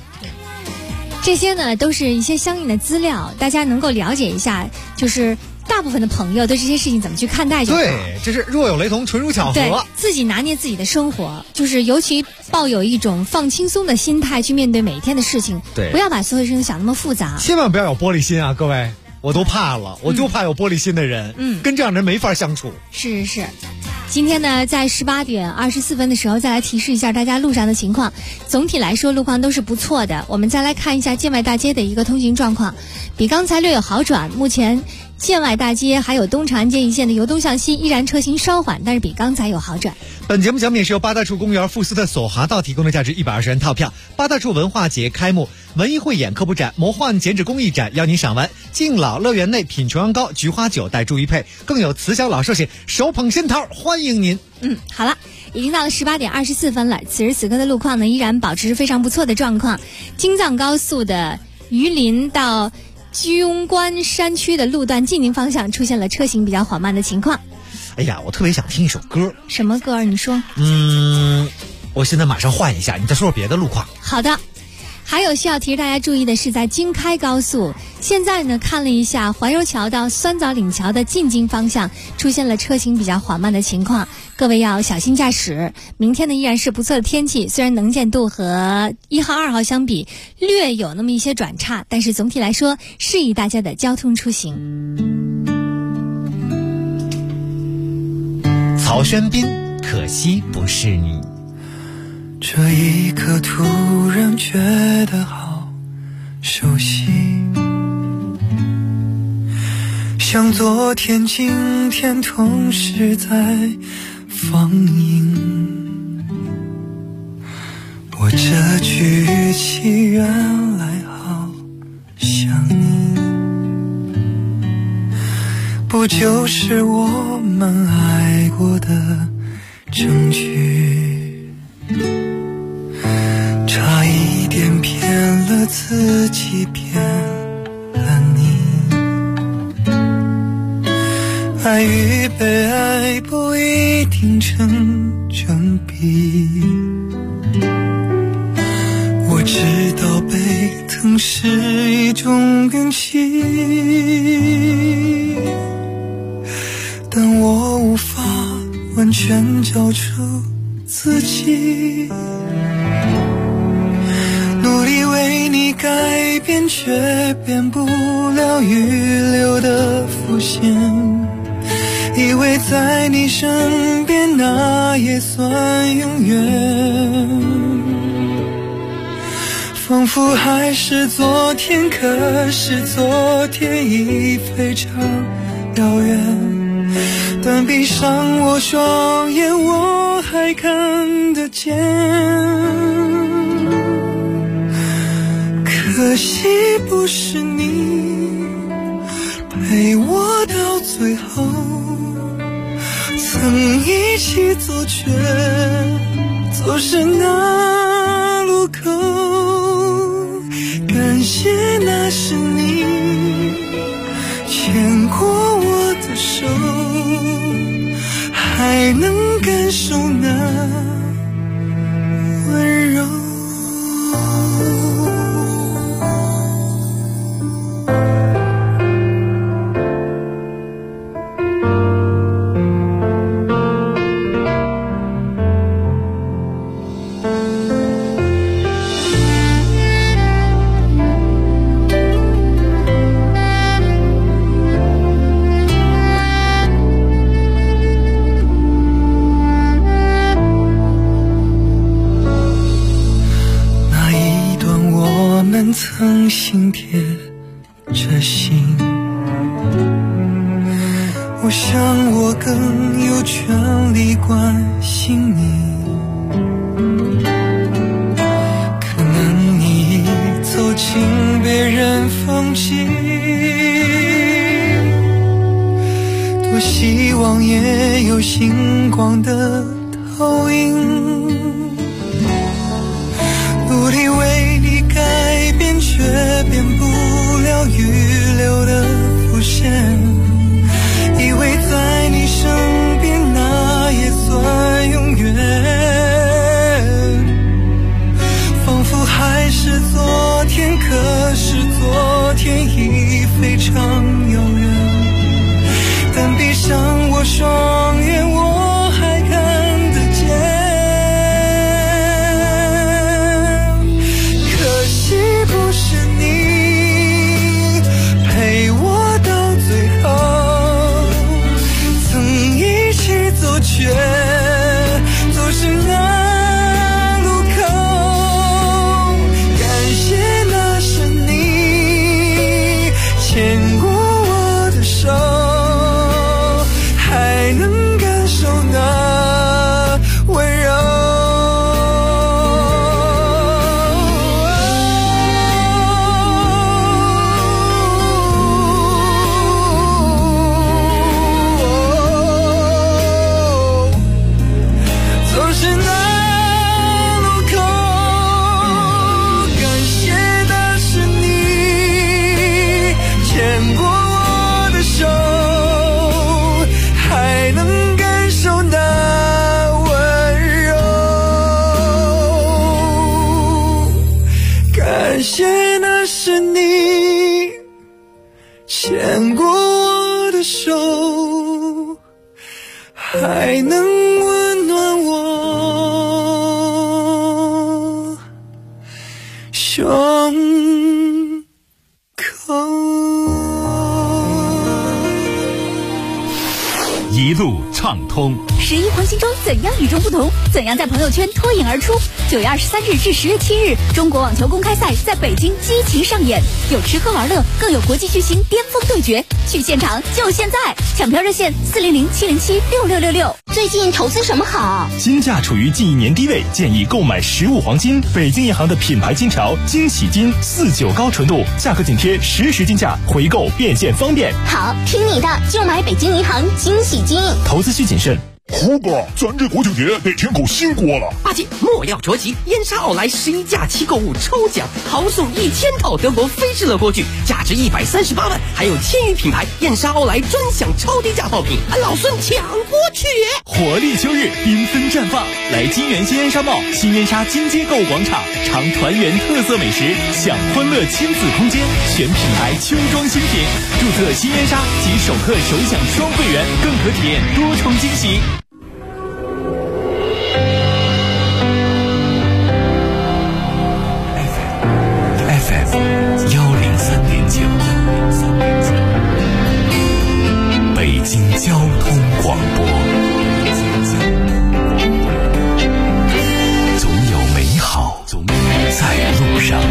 这些呢都是一些相应的资料，大家能够了解一下，就是大大部分的朋友对这些事情怎么去看待就好。 对，这是若有雷同，纯属巧合。 对，自己拿捏自己的生活，就是尤其抱有一种放轻松的心态去面对每一天的事情。 对， 不要把所有事情想那么复杂， 千万不要有玻璃心啊，各位，我都怕了，我就怕有玻璃心的人，跟这样的人没法相处。 是。今天呢，在18点24分的时候，再来提示一下大家路上的情况。总体来说，路况都是不错的。我们再来看一下建外大街的一个通行状况，比刚才略有好转。目前建外大街还有东长安街一线的由东向西依然车行稍缓，但是比刚才有好转。 本节目奖品是由八大处公园富斯特索华道提供的价值120元套票。八大处文化节开幕，文艺汇演科普展、魔幻剪纸工艺展邀您赏玩。敬老乐园内品重阳糕、菊花酒带注意配，更有慈祥老寿星手捧仙桃欢迎您。 好了，已经到了18点24分了。此时此刻的路况呢，依然保持非常不错的状况。京藏高速的榆林到居庸关山区的路段进宁方向出现了车行比较缓慢的情况。 哎呀，我特别想听一首歌。 什么歌？你说。 我现在马上换一下，你再说说别的路况。 好的。还有需要提示大家注意的是，在京开高速，现在呢看了一下怀柔桥到酸枣岭桥的进京方向出现了车行比较缓慢的情况，各位要小心驾驶。明天呢依然是不错的天气，虽然能见度和1号2号相比略有那么一些转差，但是总体来说适宜大家的交通出行。 曹轩宾，可惜不是你。 这一刻突然觉得好熟悉，像昨天今天同时在放映。我这句语气原来好像你，不就是我们爱过的证据？差一点骗了自己，骗了你。爱与被爱不一定成正比，我知道被疼是一种运气，但我无法完全交出自己。努力为你改变，却变不了预留的伏线，以为在你身边那也算永远，仿佛还是昨天，可是昨天已非常遥远，但闭上我双眼，我还看得见。可惜不是你陪我到最后，曾一起走却走失那路口。感谢那是你牵过我的手，还能感受那温柔。曾心贴着心，我想我更有权利关心你，可能你走进别人放弃，多希望也有星光的投影，努力为你改变，却变不了预留的伏线，以为在你身边那也算永远，仿佛还是昨天，可是昨天已非常遥远， 却走是那路口。感谢那是你牵过我的手，还能感受那温柔。感谢那是你牵过我的手，还能温暖我胸口。 一路畅通。 11黄金周怎样与众不同？怎样在朋友圈脱颖而出？9月23日至10月7日，中国网球公开赛在北京激情上演，有吃喝玩乐，更有国际巨星巅峰对决。去现场就现在！抢票热线400-707-6666。 最近投资什么好？ 金价处于近1年低位，建议购买15黄金。北京银行的品牌金条惊喜金49高纯度，价格紧贴实时金价，回购变现方便。 好，听你的，就买北京银行惊喜金。 投资需谨慎。 猴哥，咱这国庆节得添口新锅了。 八戒莫要着急，燕莎奥莱11假期购物抽奖，豪送1000套德国飞士乐锅具，价值138万，还有1000余品牌燕莎奥莱专享超低价爆品，老孙抢过去！ 活力秋日，缤纷绽放，来金源新燕莎贸、新燕莎金街购物广场，尝团圆特色美食，享欢乐亲子空间，选品牌秋装新品，注册新燕莎及首客首享双会员，更可体验多重惊喜。 103.9，北京交通广播。总有美好在路上。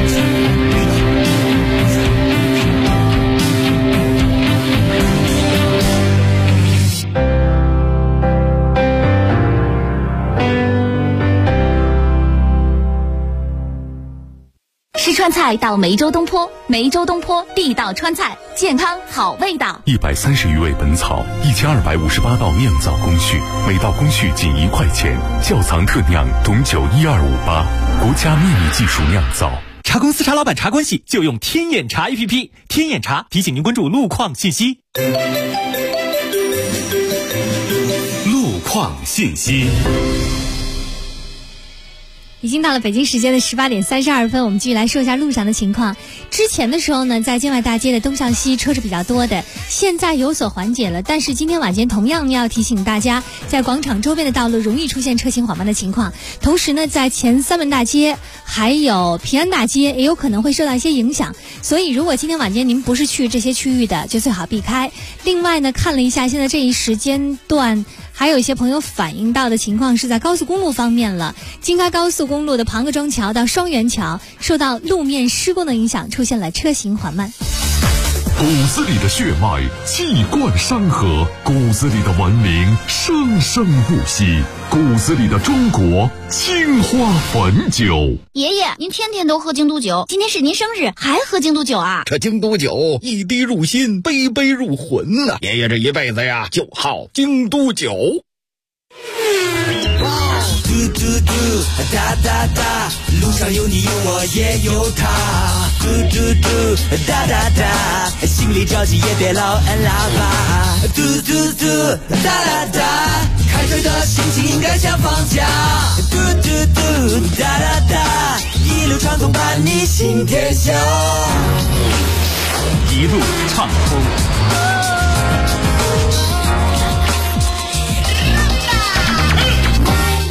吃川菜到梅州东坡，梅州东坡地道川菜，健康好味道。 130余味本草，1258道酿造工序，每道工序仅1块钱。窖藏特酿董酒12588，国家秘密技术酿造。 茶公司茶老板茶关系就用天眼茶 APP， 天眼茶提醒您关注路况信息。 路况信息。 已经到了北京时间的18点32分，我们继续来说一下路上的情况。之前的时候呢，在建外大街的东向西车是比较多的，现在有所缓解了。但是今天晚间同样要提醒大家，在广场周边的道路容易出现车行缓慢的情况。同时呢，在前三门大街还有平安大街也有可能会受到一些影响，所以如果今天晚间您不是去这些区域的，就最好避开。另外呢，看了一下现在这一时间段，还有一些朋友反映到的情况是在高速公路方面了。京开高速公路的庞各庄桥到双元桥受到路面施工的影响，出现了车行缓慢。 骨子里的血脉气贯山河，骨子里的文明生生不息，骨子里的中国青花汾酒。 爷爷，您天天都喝京都酒，今天是您生日还喝京都酒啊？ 这京都酒一滴入心，杯杯入魂呐！爷爷这一辈子呀，就好京都酒。 嘟嘟嘟，哒哒哒，路上有你有我也有他。嘟嘟嘟，哒哒哒，心里着急也别老按喇叭。嘟嘟嘟，哒哒哒，开车的心情应该像放假。嘟嘟嘟，哒哒哒，一路畅通伴你行天下。 一路畅通。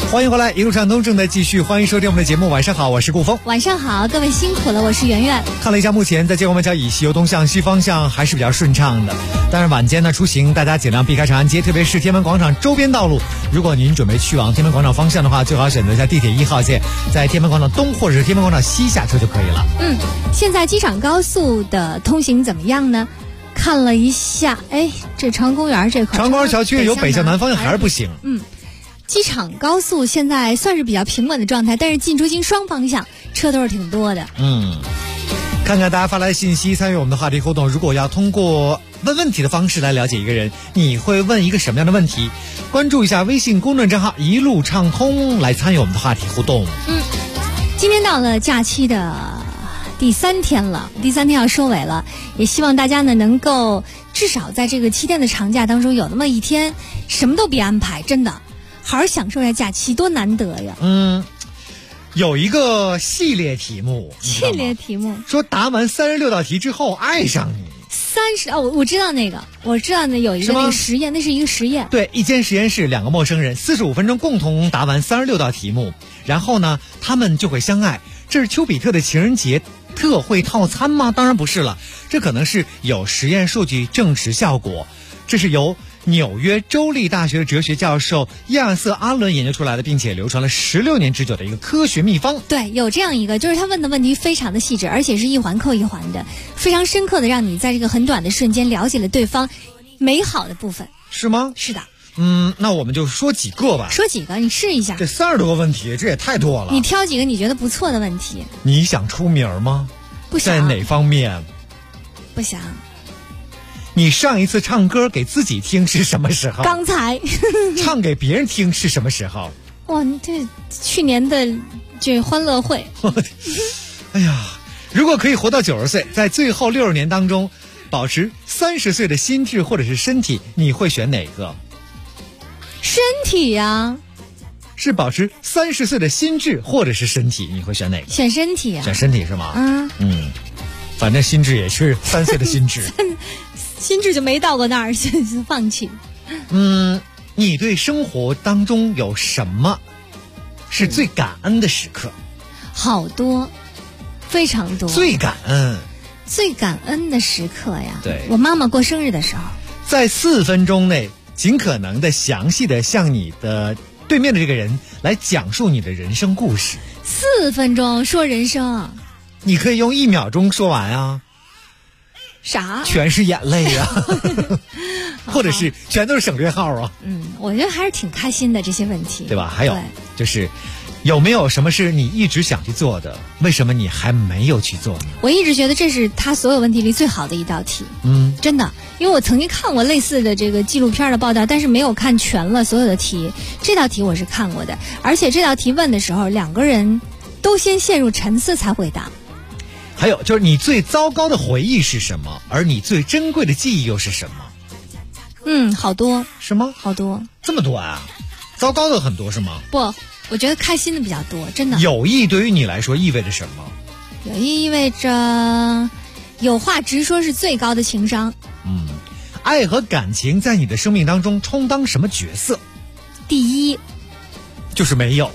欢迎回来，一路畅通正在继续，欢迎收听我们的节目。晚上好，我是顾峰。 晚上好，各位辛苦了，我是圆圆。 看了一下，目前在京王桥以西由东向西方向还是比较顺畅的，但是晚间呢出行大家尽量避开长安街，特别是天安门广场周边道路。如果您准备去往天安门广场方向的话，最好选择一下地铁1号线，在天安门广场东或者是天安门广场西下车就可以了。 现在机场高速的通行怎么样呢？看了一下，这长公园这块， 长公园桥区有北向南方向还是不行。 机场高速现在算是比较平稳的状态，但是进出京双方向车都是挺多的。 看看大家发来的信息，参与我们的话题互动。如果要通过问问题的方式来了解一个人，你会问一个什么样的问题？关注一下微信公众账号一路畅通来参与我们的话题互动。 今天到了假期的第3天了，第3天要收尾了，也希望大家呢能够至少在这个7天的长假当中有那么一天什么都别安排，真的好好享受一下假期，多难得呀。 有一个系列题目说答完36道题之后爱上你。 我知道那个，有一个那个实验，那是一个实验。 对，一间实验室，2个陌生人45分钟共同答完36道题目，然后呢他们就会相爱。这是丘比特的情人节特惠套餐吗？当然不是了，这可能是有实验数据证实效果。这是由纽约州立大学的哲学教授亚瑟·阿伦研究出来的，并且流传了16年之久的一个科学秘方。 对，有这样一个，就是他问的问题非常的细致，而且是一环扣一环的，非常深刻的让你在这个很短的瞬间了解了对方美好的部分。 是吗？ 是的。 那我们就说几个吧。 说几个，你试一下。 这30多个问题，这也太多了。 你挑几个你觉得不错的问题。 你想出名吗？ 不想。 在哪方面？ 不想。 你上一次唱歌给自己听是什么时候？ 刚才。 唱给别人听是什么时候？ 哇，这去年的这欢乐会。 哎呀，如果可以活到90岁，在最后60年当中保持30岁的心智或者是身体，你会选哪个？ 身体呀。 是保持30岁的心智或者是身体，你会选哪个？ 选身体啊。 选身体是吗？反正心智也是3岁的心智。 心智就没到过那儿，就放弃。 你对生活当中有什么是最感恩的时刻？ 好多，非常多。 最感恩的时刻呀。 对， 我妈妈过生日的时候。 在4分钟内，尽可能的详细的向你的对面的这个人来讲述你的人生故事。 4分钟说人生， 你可以用1秒钟说完啊。 啥？ 全是眼泪啊，或者是全都是省略号啊。 我觉得还是挺开心的这些问题， 对吧？还有就是有没有什么是你一直想去做的，为什么你还没有去做呢？ 我一直觉得这是他所有问题里最好的一道题。真的，因为我曾经看过类似的这个纪录片的报道，但是没有看全了所有的题。这道题我是看过的，而且这道题问的时候2个人都先陷入沉思才回答。 还有就是你最糟糕的回忆是什么，而你最珍贵的记忆又是什么？ 好多。 是吗？ 好多。 这么多啊？糟糕的很多是吗？ 不，我觉得开心的比较多，真的。 友谊对于你来说意味着什么？ 友谊意味着有话直说是最高的情商。 爱和感情在你的生命当中充当什么角色？ 第一就是没有。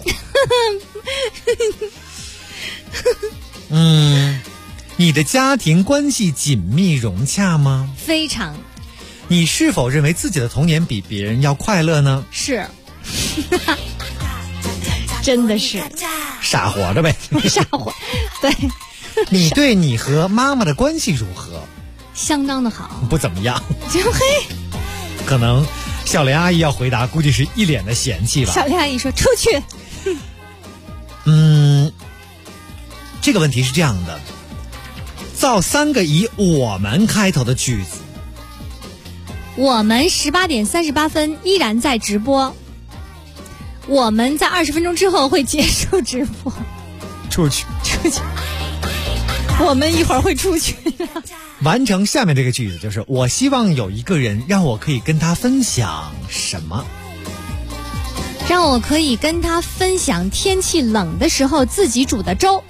你的家庭关系紧密融洽吗？ 非常。 你是否认为自己的童年比别人要快乐呢？ 是。真的是。 傻活着呗。 傻活。对。 你对你和妈妈的关系如何？ 相当的好。 不怎么样。 可能小莲阿姨要回答，估计是一脸的嫌弃吧。 小莲阿姨说出去。 这个问题是这样的，造3个以我们开头的句子。 我们18点38分依然在直播，我们在20分钟之后会结束直播。 出去。 我们一会儿会出去。 完成下面这个句子，就是我希望有一个人让我可以跟他分享什么？ 让我可以跟他分享天气冷的时候自己煮的粥。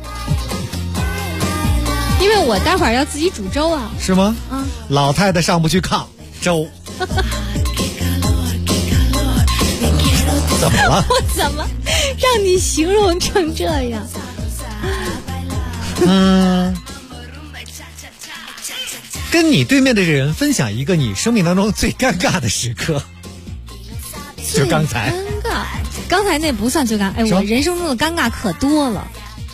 因为我待会儿要自己煮粥啊。 是吗？老太太上不去炕，粥。怎怎么了？ 我怎么让你形容成这样？ 跟你对面的人分享一个你生命当中最尴尬的时刻，就刚才。 尴尬，刚才那不算最尴尬。哎，我人生中的尴尬可多了。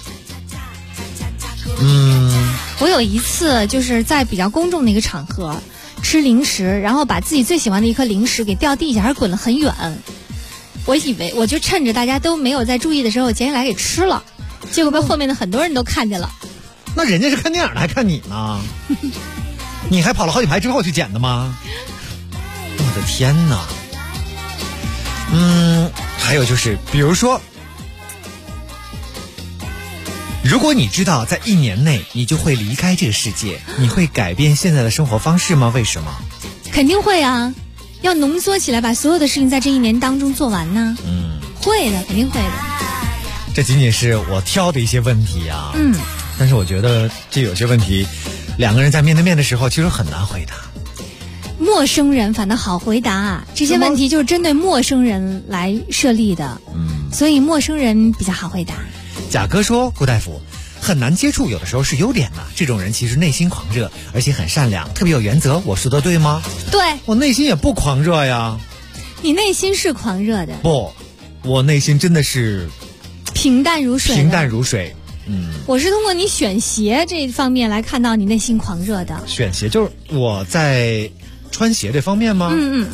我有一次就是在比较公众的一个场合吃零食，然后把自己最喜欢的一颗零食给掉地下，还滚了很远。我以为我就趁着大家都没有在注意的时候，我捡起来给吃了，结果被后面的很多人都看见了。 那人家是看电影的，还看你呢？你还跑了好几排之后去捡的吗？我的天哪！还有就是，比如说，如果你知道在1年内你就会离开这个世界，你会改变现在的生活方式吗？为什么？ 肯定会啊，要浓缩起来，把所有的事情在这1年当中做完呢。会的，肯定会的。 这仅仅是我挑的一些问题啊。但是我觉得这有些问题，两个人在面对面的时候，其实很难回答。 陌生人反倒好回答，这些问题就是针对陌生人来设立的，所以陌生人比较好回答。 贾哥说，顾大夫很难接触，有的时候是优点呢。这种人其实内心狂热，而且很善良，特别有原则。我说的对吗？ 对， 我内心也不狂热呀。 你内心是狂热的？ 不，我内心真的是平淡如水。 平淡如水。 我是通过你选鞋这方面来看到你内心狂热的。 选鞋就是我在穿鞋这方面吗？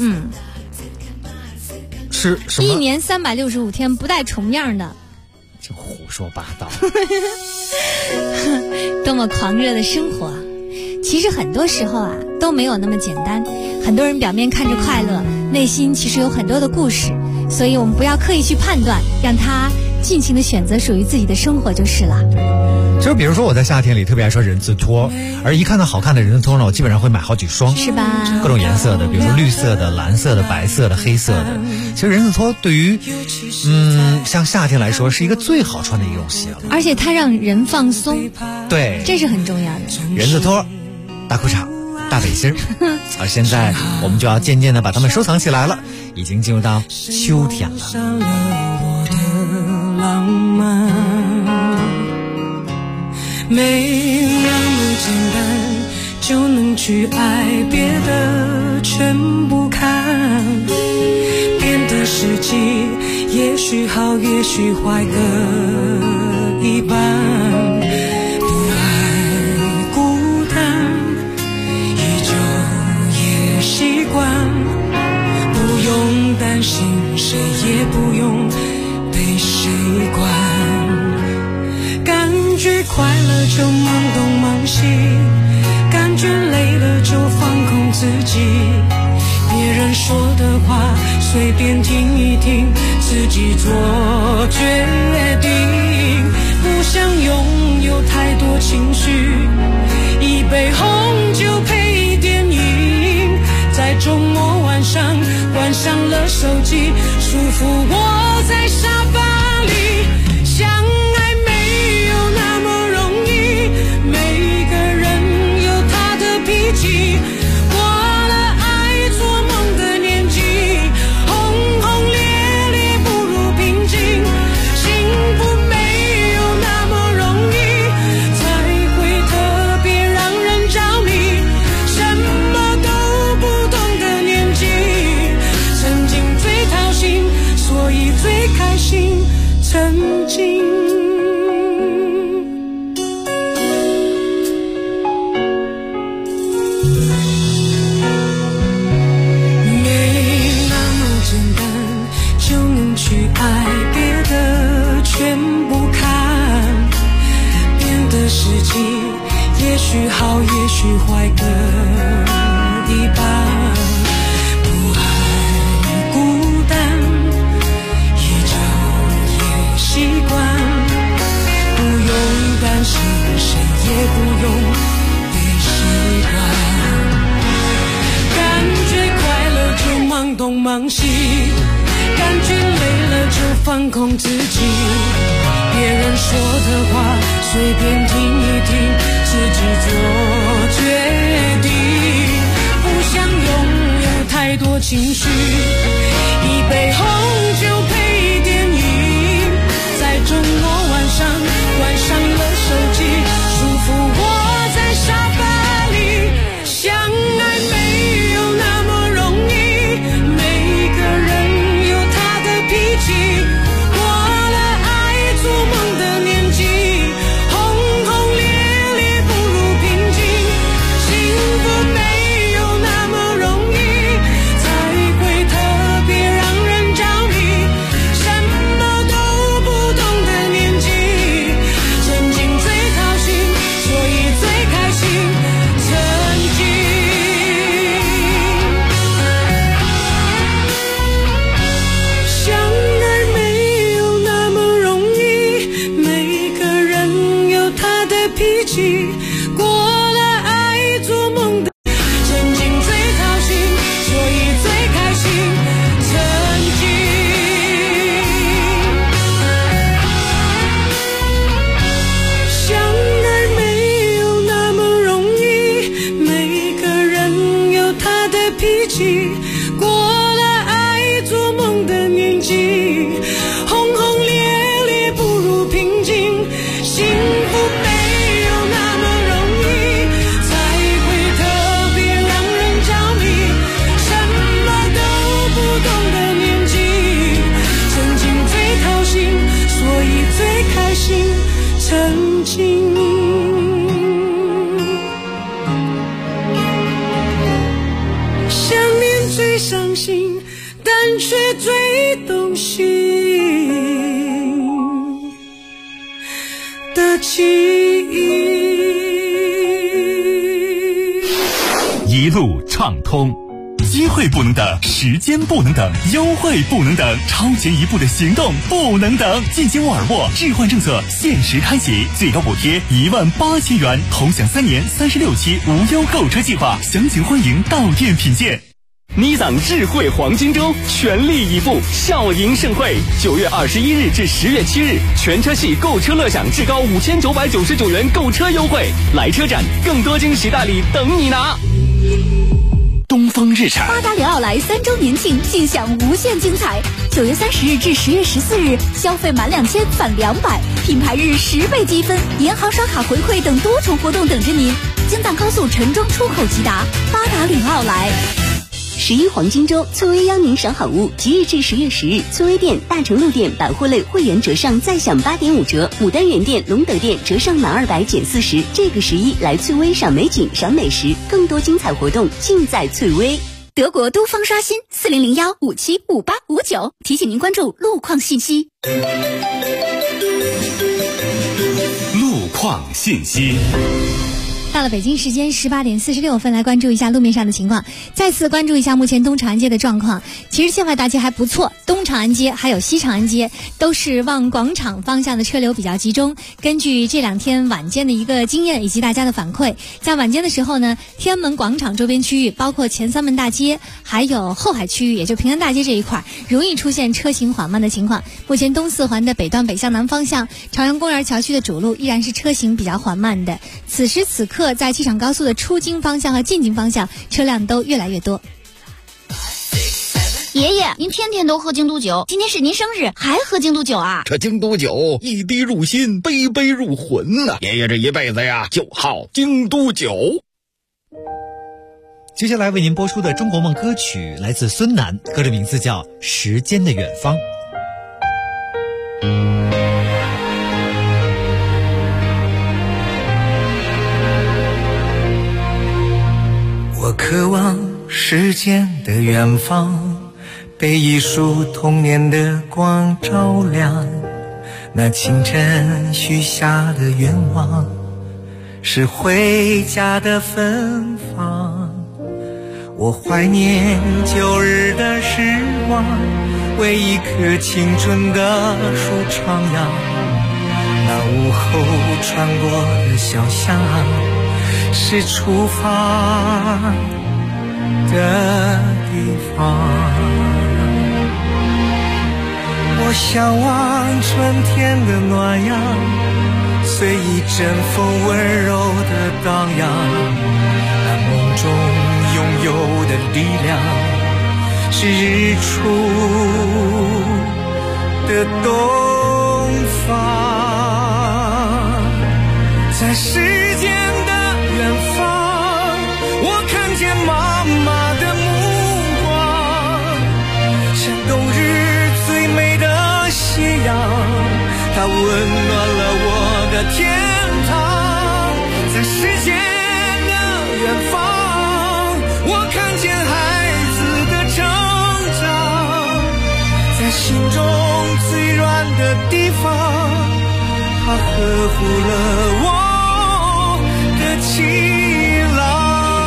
是什么？1 年365天不带重样的。 就胡说八道。 多么狂热的生活，其实很多时候啊都没有那么简单。很多人表面看着快乐，内心其实有很多的故事，所以我们不要刻意去判断，让他尽情的选择属于自己的生活就是了。 就是比如说我在夏天里特别爱穿人字拖，而一看到好看的人字拖呢，我基本上会买好几双， 是吧？ 各种颜色的，比如说绿色的、蓝色的、白色的、黑色的。其实人字拖对于像夏天来说是一个最好穿的一种鞋了， 而且它让人放松， 对， 这是很重要的。 人字拖、大裤衩、大背心而现在我们就要渐渐的把它们收藏起来了，已经进入到秋天了。 没那么简单就能去爱，别的全不看，变的时机也许好也许坏各一半，不爱孤单依旧也习惯，不用担心谁也不用被谁管，感觉快乐就忙东忙西，感觉累了就放空自己，别人说的话随便听一听，自己做决定，不想拥有太多情绪，一杯红酒配电影，在周末晚上关上了手机，舒服窝在沙发里，相爱没有那么容易，每个人有他的脾气，过了爱做梦的年纪，轰轰烈烈不如平静，幸福没有那么容易，才会特别让人着迷，什么都不懂的年纪，曾经最掏心，所以最开心，曾经全不看，变的时机也许好也许坏各一半，不爱孤单依旧也习惯，不用担心谁也不用被习惯，感觉快乐就忙东忙西，感觉累了就放空自己，别人说的话随便听一听，自己做决定，不想拥有太多情绪，一杯红酒配动心的记忆。 一路畅通，机会不能等，时间不能等，优惠不能等，超前一步的行动不能等。进京沃尔沃置换政策限时开启，最高补贴18000元，同享3年36期无忧购车计划，详情欢迎到店品鉴。 尼桑智慧黄金周全力以赴，笑迎盛会，9月21日至10月7日，全车系购车乐享至高5999元购车优惠，来车展，更多惊喜大礼等你拿。 东风日产巴达里奥莱3周年庆，尽享无限精彩。9月30日至10月14日，消费满2000返200，品牌日10倍积分，银行刷卡回馈等多重活动等着您。京藏高速陈庄出口直达，巴达里奥莱。 11黄金周，翠微邀您赏好物。即日至10月10日，翠微店、大成路店百货类会员折上再享8.5折，牡丹园店、隆德店折上满200减40。这个11来翠微赏美景、赏美食，更多精彩活动尽在翠微。 德国都方刷新4001575859，提醒您关注路况信息。 路况信息。 到了北京时间18点46分，来关注一下路面上的情况。再次关注一下目前东长安街的状况。其实现淮大街还不错，东长安街还有西长安街都是往广场方向的车流比较集中。根据这2天晚间的一个经验以及大家的反馈，在晚间的时候呢，天安门广场周边区域，包括前三门大街，还有后海区域，也就平安大街这一块，容易出现车行缓慢的情况。目前东四环的北段北向南方向，朝阳公园桥区的主路依然是车行比较缓慢的。此时此刻，在机场高速的出京方向和进京方向，车辆都越来越多。 爷爷，您天天都喝京都酒，今天是您生日，还喝京都酒啊？ 这京都酒一滴入心，杯杯入魂呐！爷爷这一辈子呀，就好京都酒。 接下来为您播出的中国梦歌曲来自孙楠，歌的名字叫《时间的远方》。 我渴望时间的远方，被一束童年的光照亮。那清晨许下的愿望，是回家的芬芳。我怀念旧日的时光，为一棵青春的树徜徉。那午后穿过的小巷，是出发的地方。我向往春天的暖阳，随一阵风温柔的荡漾。那梦中拥有的力量，是日出的东方。在时间的远方，我看见妈妈的目光，像冬日最美的夕阳，它温暖了我的天堂。在时间的远方，我看见孩子的成长，在心中最软的地方，它呵护了我的晴朗。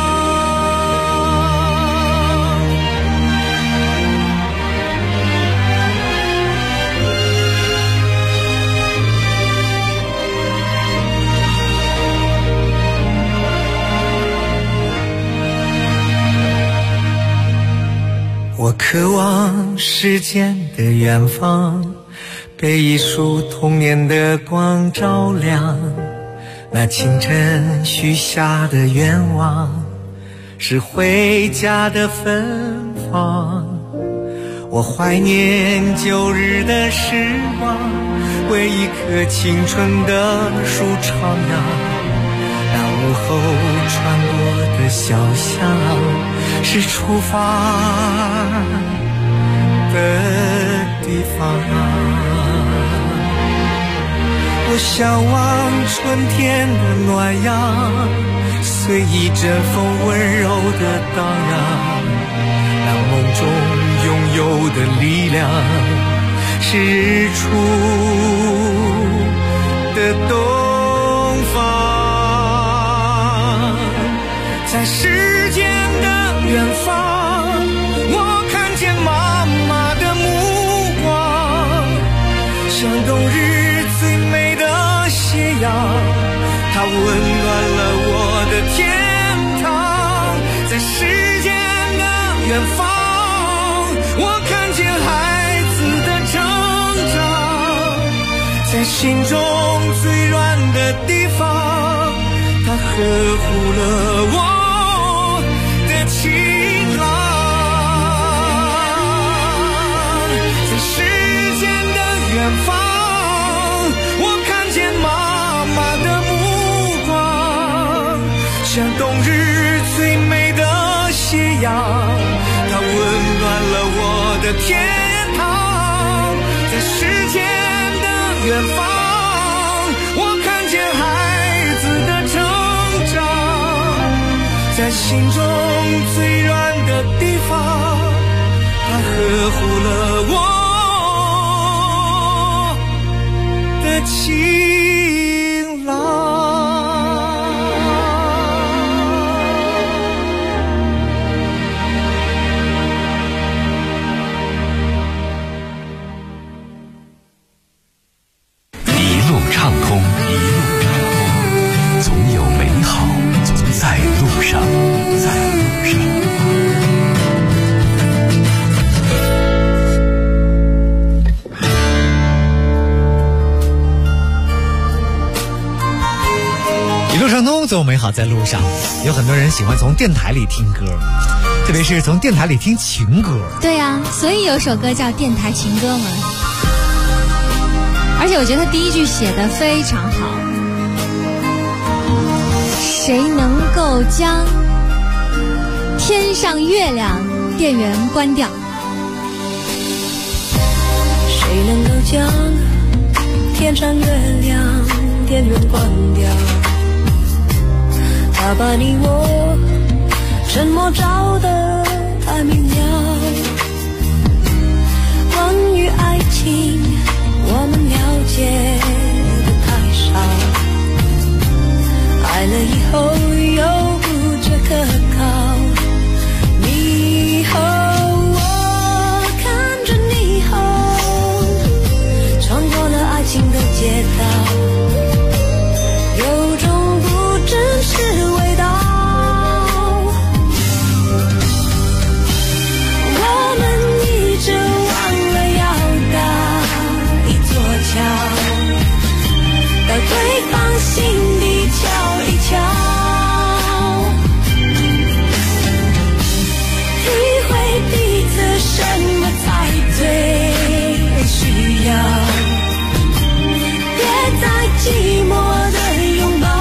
我渴望时间的远方，被一束童年的光照亮。那清晨许下的愿望，是回家的芬芳。我怀念旧日的时光，为一棵青春的树徜徉。那午后穿过的小巷，是出发的地方。我向往春天的暖阳，随一阵风温柔的荡漾。那梦中拥有的力量，是日出的东方。在时间的远方，我看见妈妈的目光，像冬日最美的斜阳，它温暖了我的天堂。在时间的远方，我看见孩子的成长，在心中最软的地方，它呵护了我的晴朗。在时间的远方，我看见妈妈的目光，像冬日最美的斜阳，它温暖了我的天堂。在时间的远方，我看见孩子的成长，在心中最软的地方，它呵护了我的晴朗。 畅通，总有美好在路上， 一路畅通，总有美好在路上。有很多人喜欢从电台里听歌，特别是从电台里听情歌。 对啊，所以有首歌叫《电台情歌》嘛。而且我觉得他第一句写得非常好，谁能够将天上月亮电源关掉？ 谁能够将天上月亮电源关掉？他把你我沉默照得太明了，关于爱情我们了解的太少，爱了以后又不觉可靠。你和我看着霓虹，穿过了爱情的街道，有种不真实味道。我们一直忘了要搭一座桥，到对方心底瞧一瞧，体会彼此什么才最需要，别再寂寞的拥抱。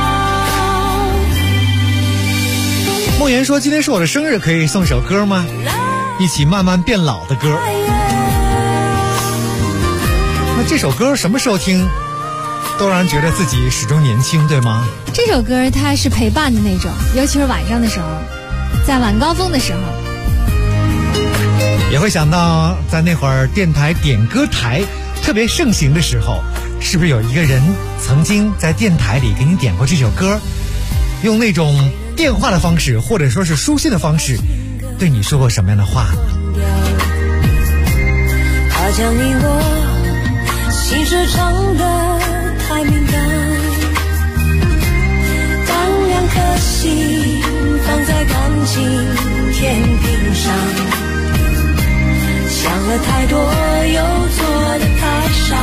梦妍说今天是我的生日，可以送首歌吗？一起慢慢变老的歌。那这首歌什么时候听都让人觉得自己始终年轻，对吗？ 这首歌它是陪伴的那种，尤其是晚上的时候，在晚高峰的时候， 也会想到在那会儿电台点歌台特别盛行的时候，是不是有一个人曾经在电台里给你点过这首歌，用那种电话的方式或者说是书信的方式对你说过什么样的话？ 他将你我心事唱得太敏感，当两颗心放在感情天平上，想了太多又做得太少。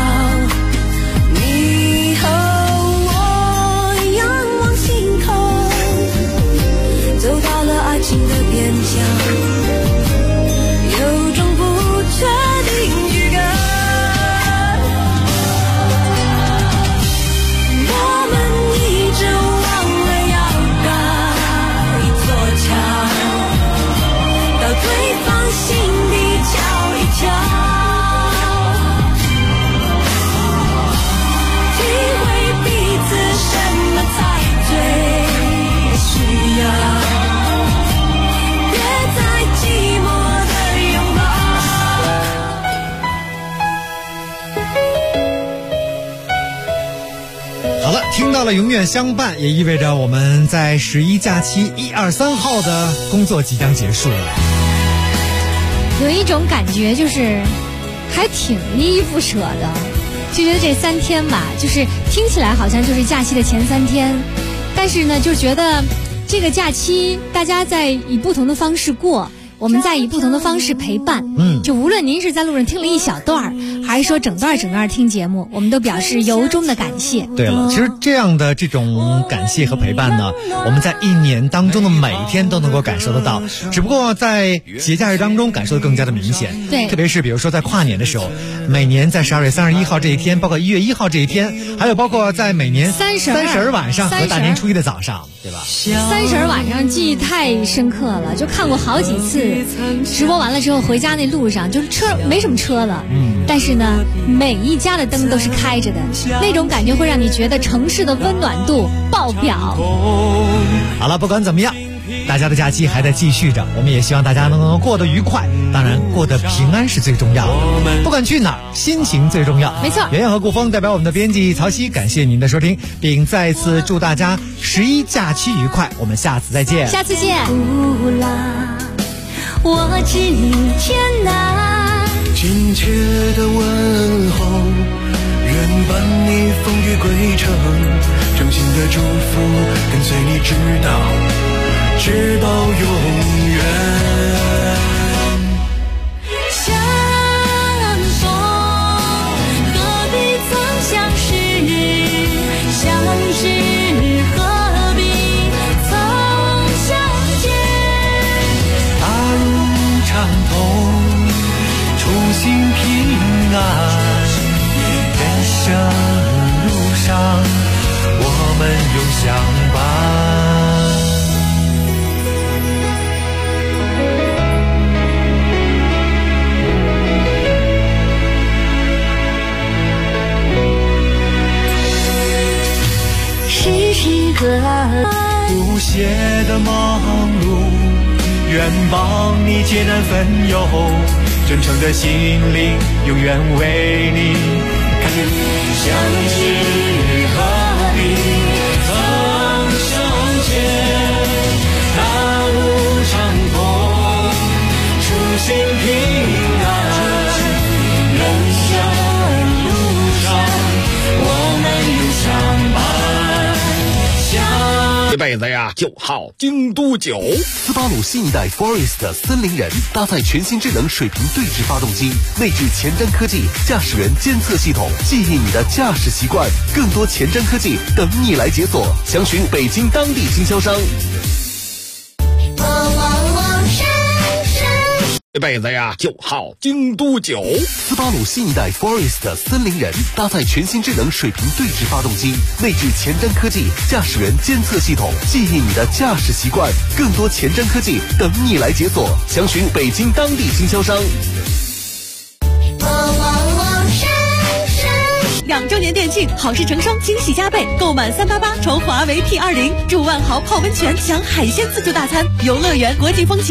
你和我仰望星空，走到了爱情的边疆，有种不确定预感。我们一直忘了要搭一座桥，到对方心底瞧一瞧， 听到了永远相伴，也意味着我们在11假期1、2、3号的工作即将结束了。 有一种感觉就是还挺依依不舍的，就觉得这3天吧，就是听起来好像就是假期的前3天，但是呢就觉得这个假期大家在以不同的方式过，我们在以不同的方式陪伴。就无论您是在路上听了一小段，还是说整段听节目，我们都表示由衷的感谢。 对了，其实这样的这种感谢和陪伴呢，我们在一年当中的每一天都能够感受得到，只不过在节假日当中感受的更加的明显。 对， 特别是比如说在跨年的时候，每年在12月31号这一天，包括1月1号这一天，还有包括在每年30晚上和大年初一的早上，对吧 ？30晚上记忆太深刻了，就看过好几次。直播完了之后回家那路上就是车没什么车了，但是呢每一家的灯都是开着的，那种感觉会让你觉得城市的温暖度爆表。 好了，不管怎么样，大家的假期还在继续着，我们也希望大家能够过得愉快，当然过得平安是最重要的，不管去哪儿心情最重要。 没错， 圆圆和顾峰代表我们的编辑曹曦感谢您的收听，并再次祝大家11假期愉快，我们下次再见。 下次见。 我知你天南， 亲切的问候，愿伴你风雨归程，衷心的祝福跟随你直到永远。 相逢何必曾相识，相知何必曾相见。 畅通，初心平安，人生路上我们永相伴。 时时刻不懈的忙碌，愿帮你解难分忧，真诚的心灵永远为你看见。相知何必曾相见，大路畅通，初心平安，人生路上我们永相伴。 一辈子呀就好京都酒。 斯巴鲁新一代 Forest 森林人搭载全新智能水平对置发动机，内置前瞻科技驾驶员监测系统，记忆你的驾驶习惯，更多前瞻科技等你来解锁，详询北京当地经销商。 一辈子呀就好京都酒。 斯巴鲁新一代 Forest 森林人搭载全新智能水平对置发动机，内置前瞻科技驾驶员监测系统，记忆你的驾驶习惯，更多前瞻科技等你来解锁，详询北京当地经销商。 2周年店庆，好事成双，惊喜加倍！购满388抽华为P20，住万豪泡温泉，享海鲜自助大餐，游乐园国际风情。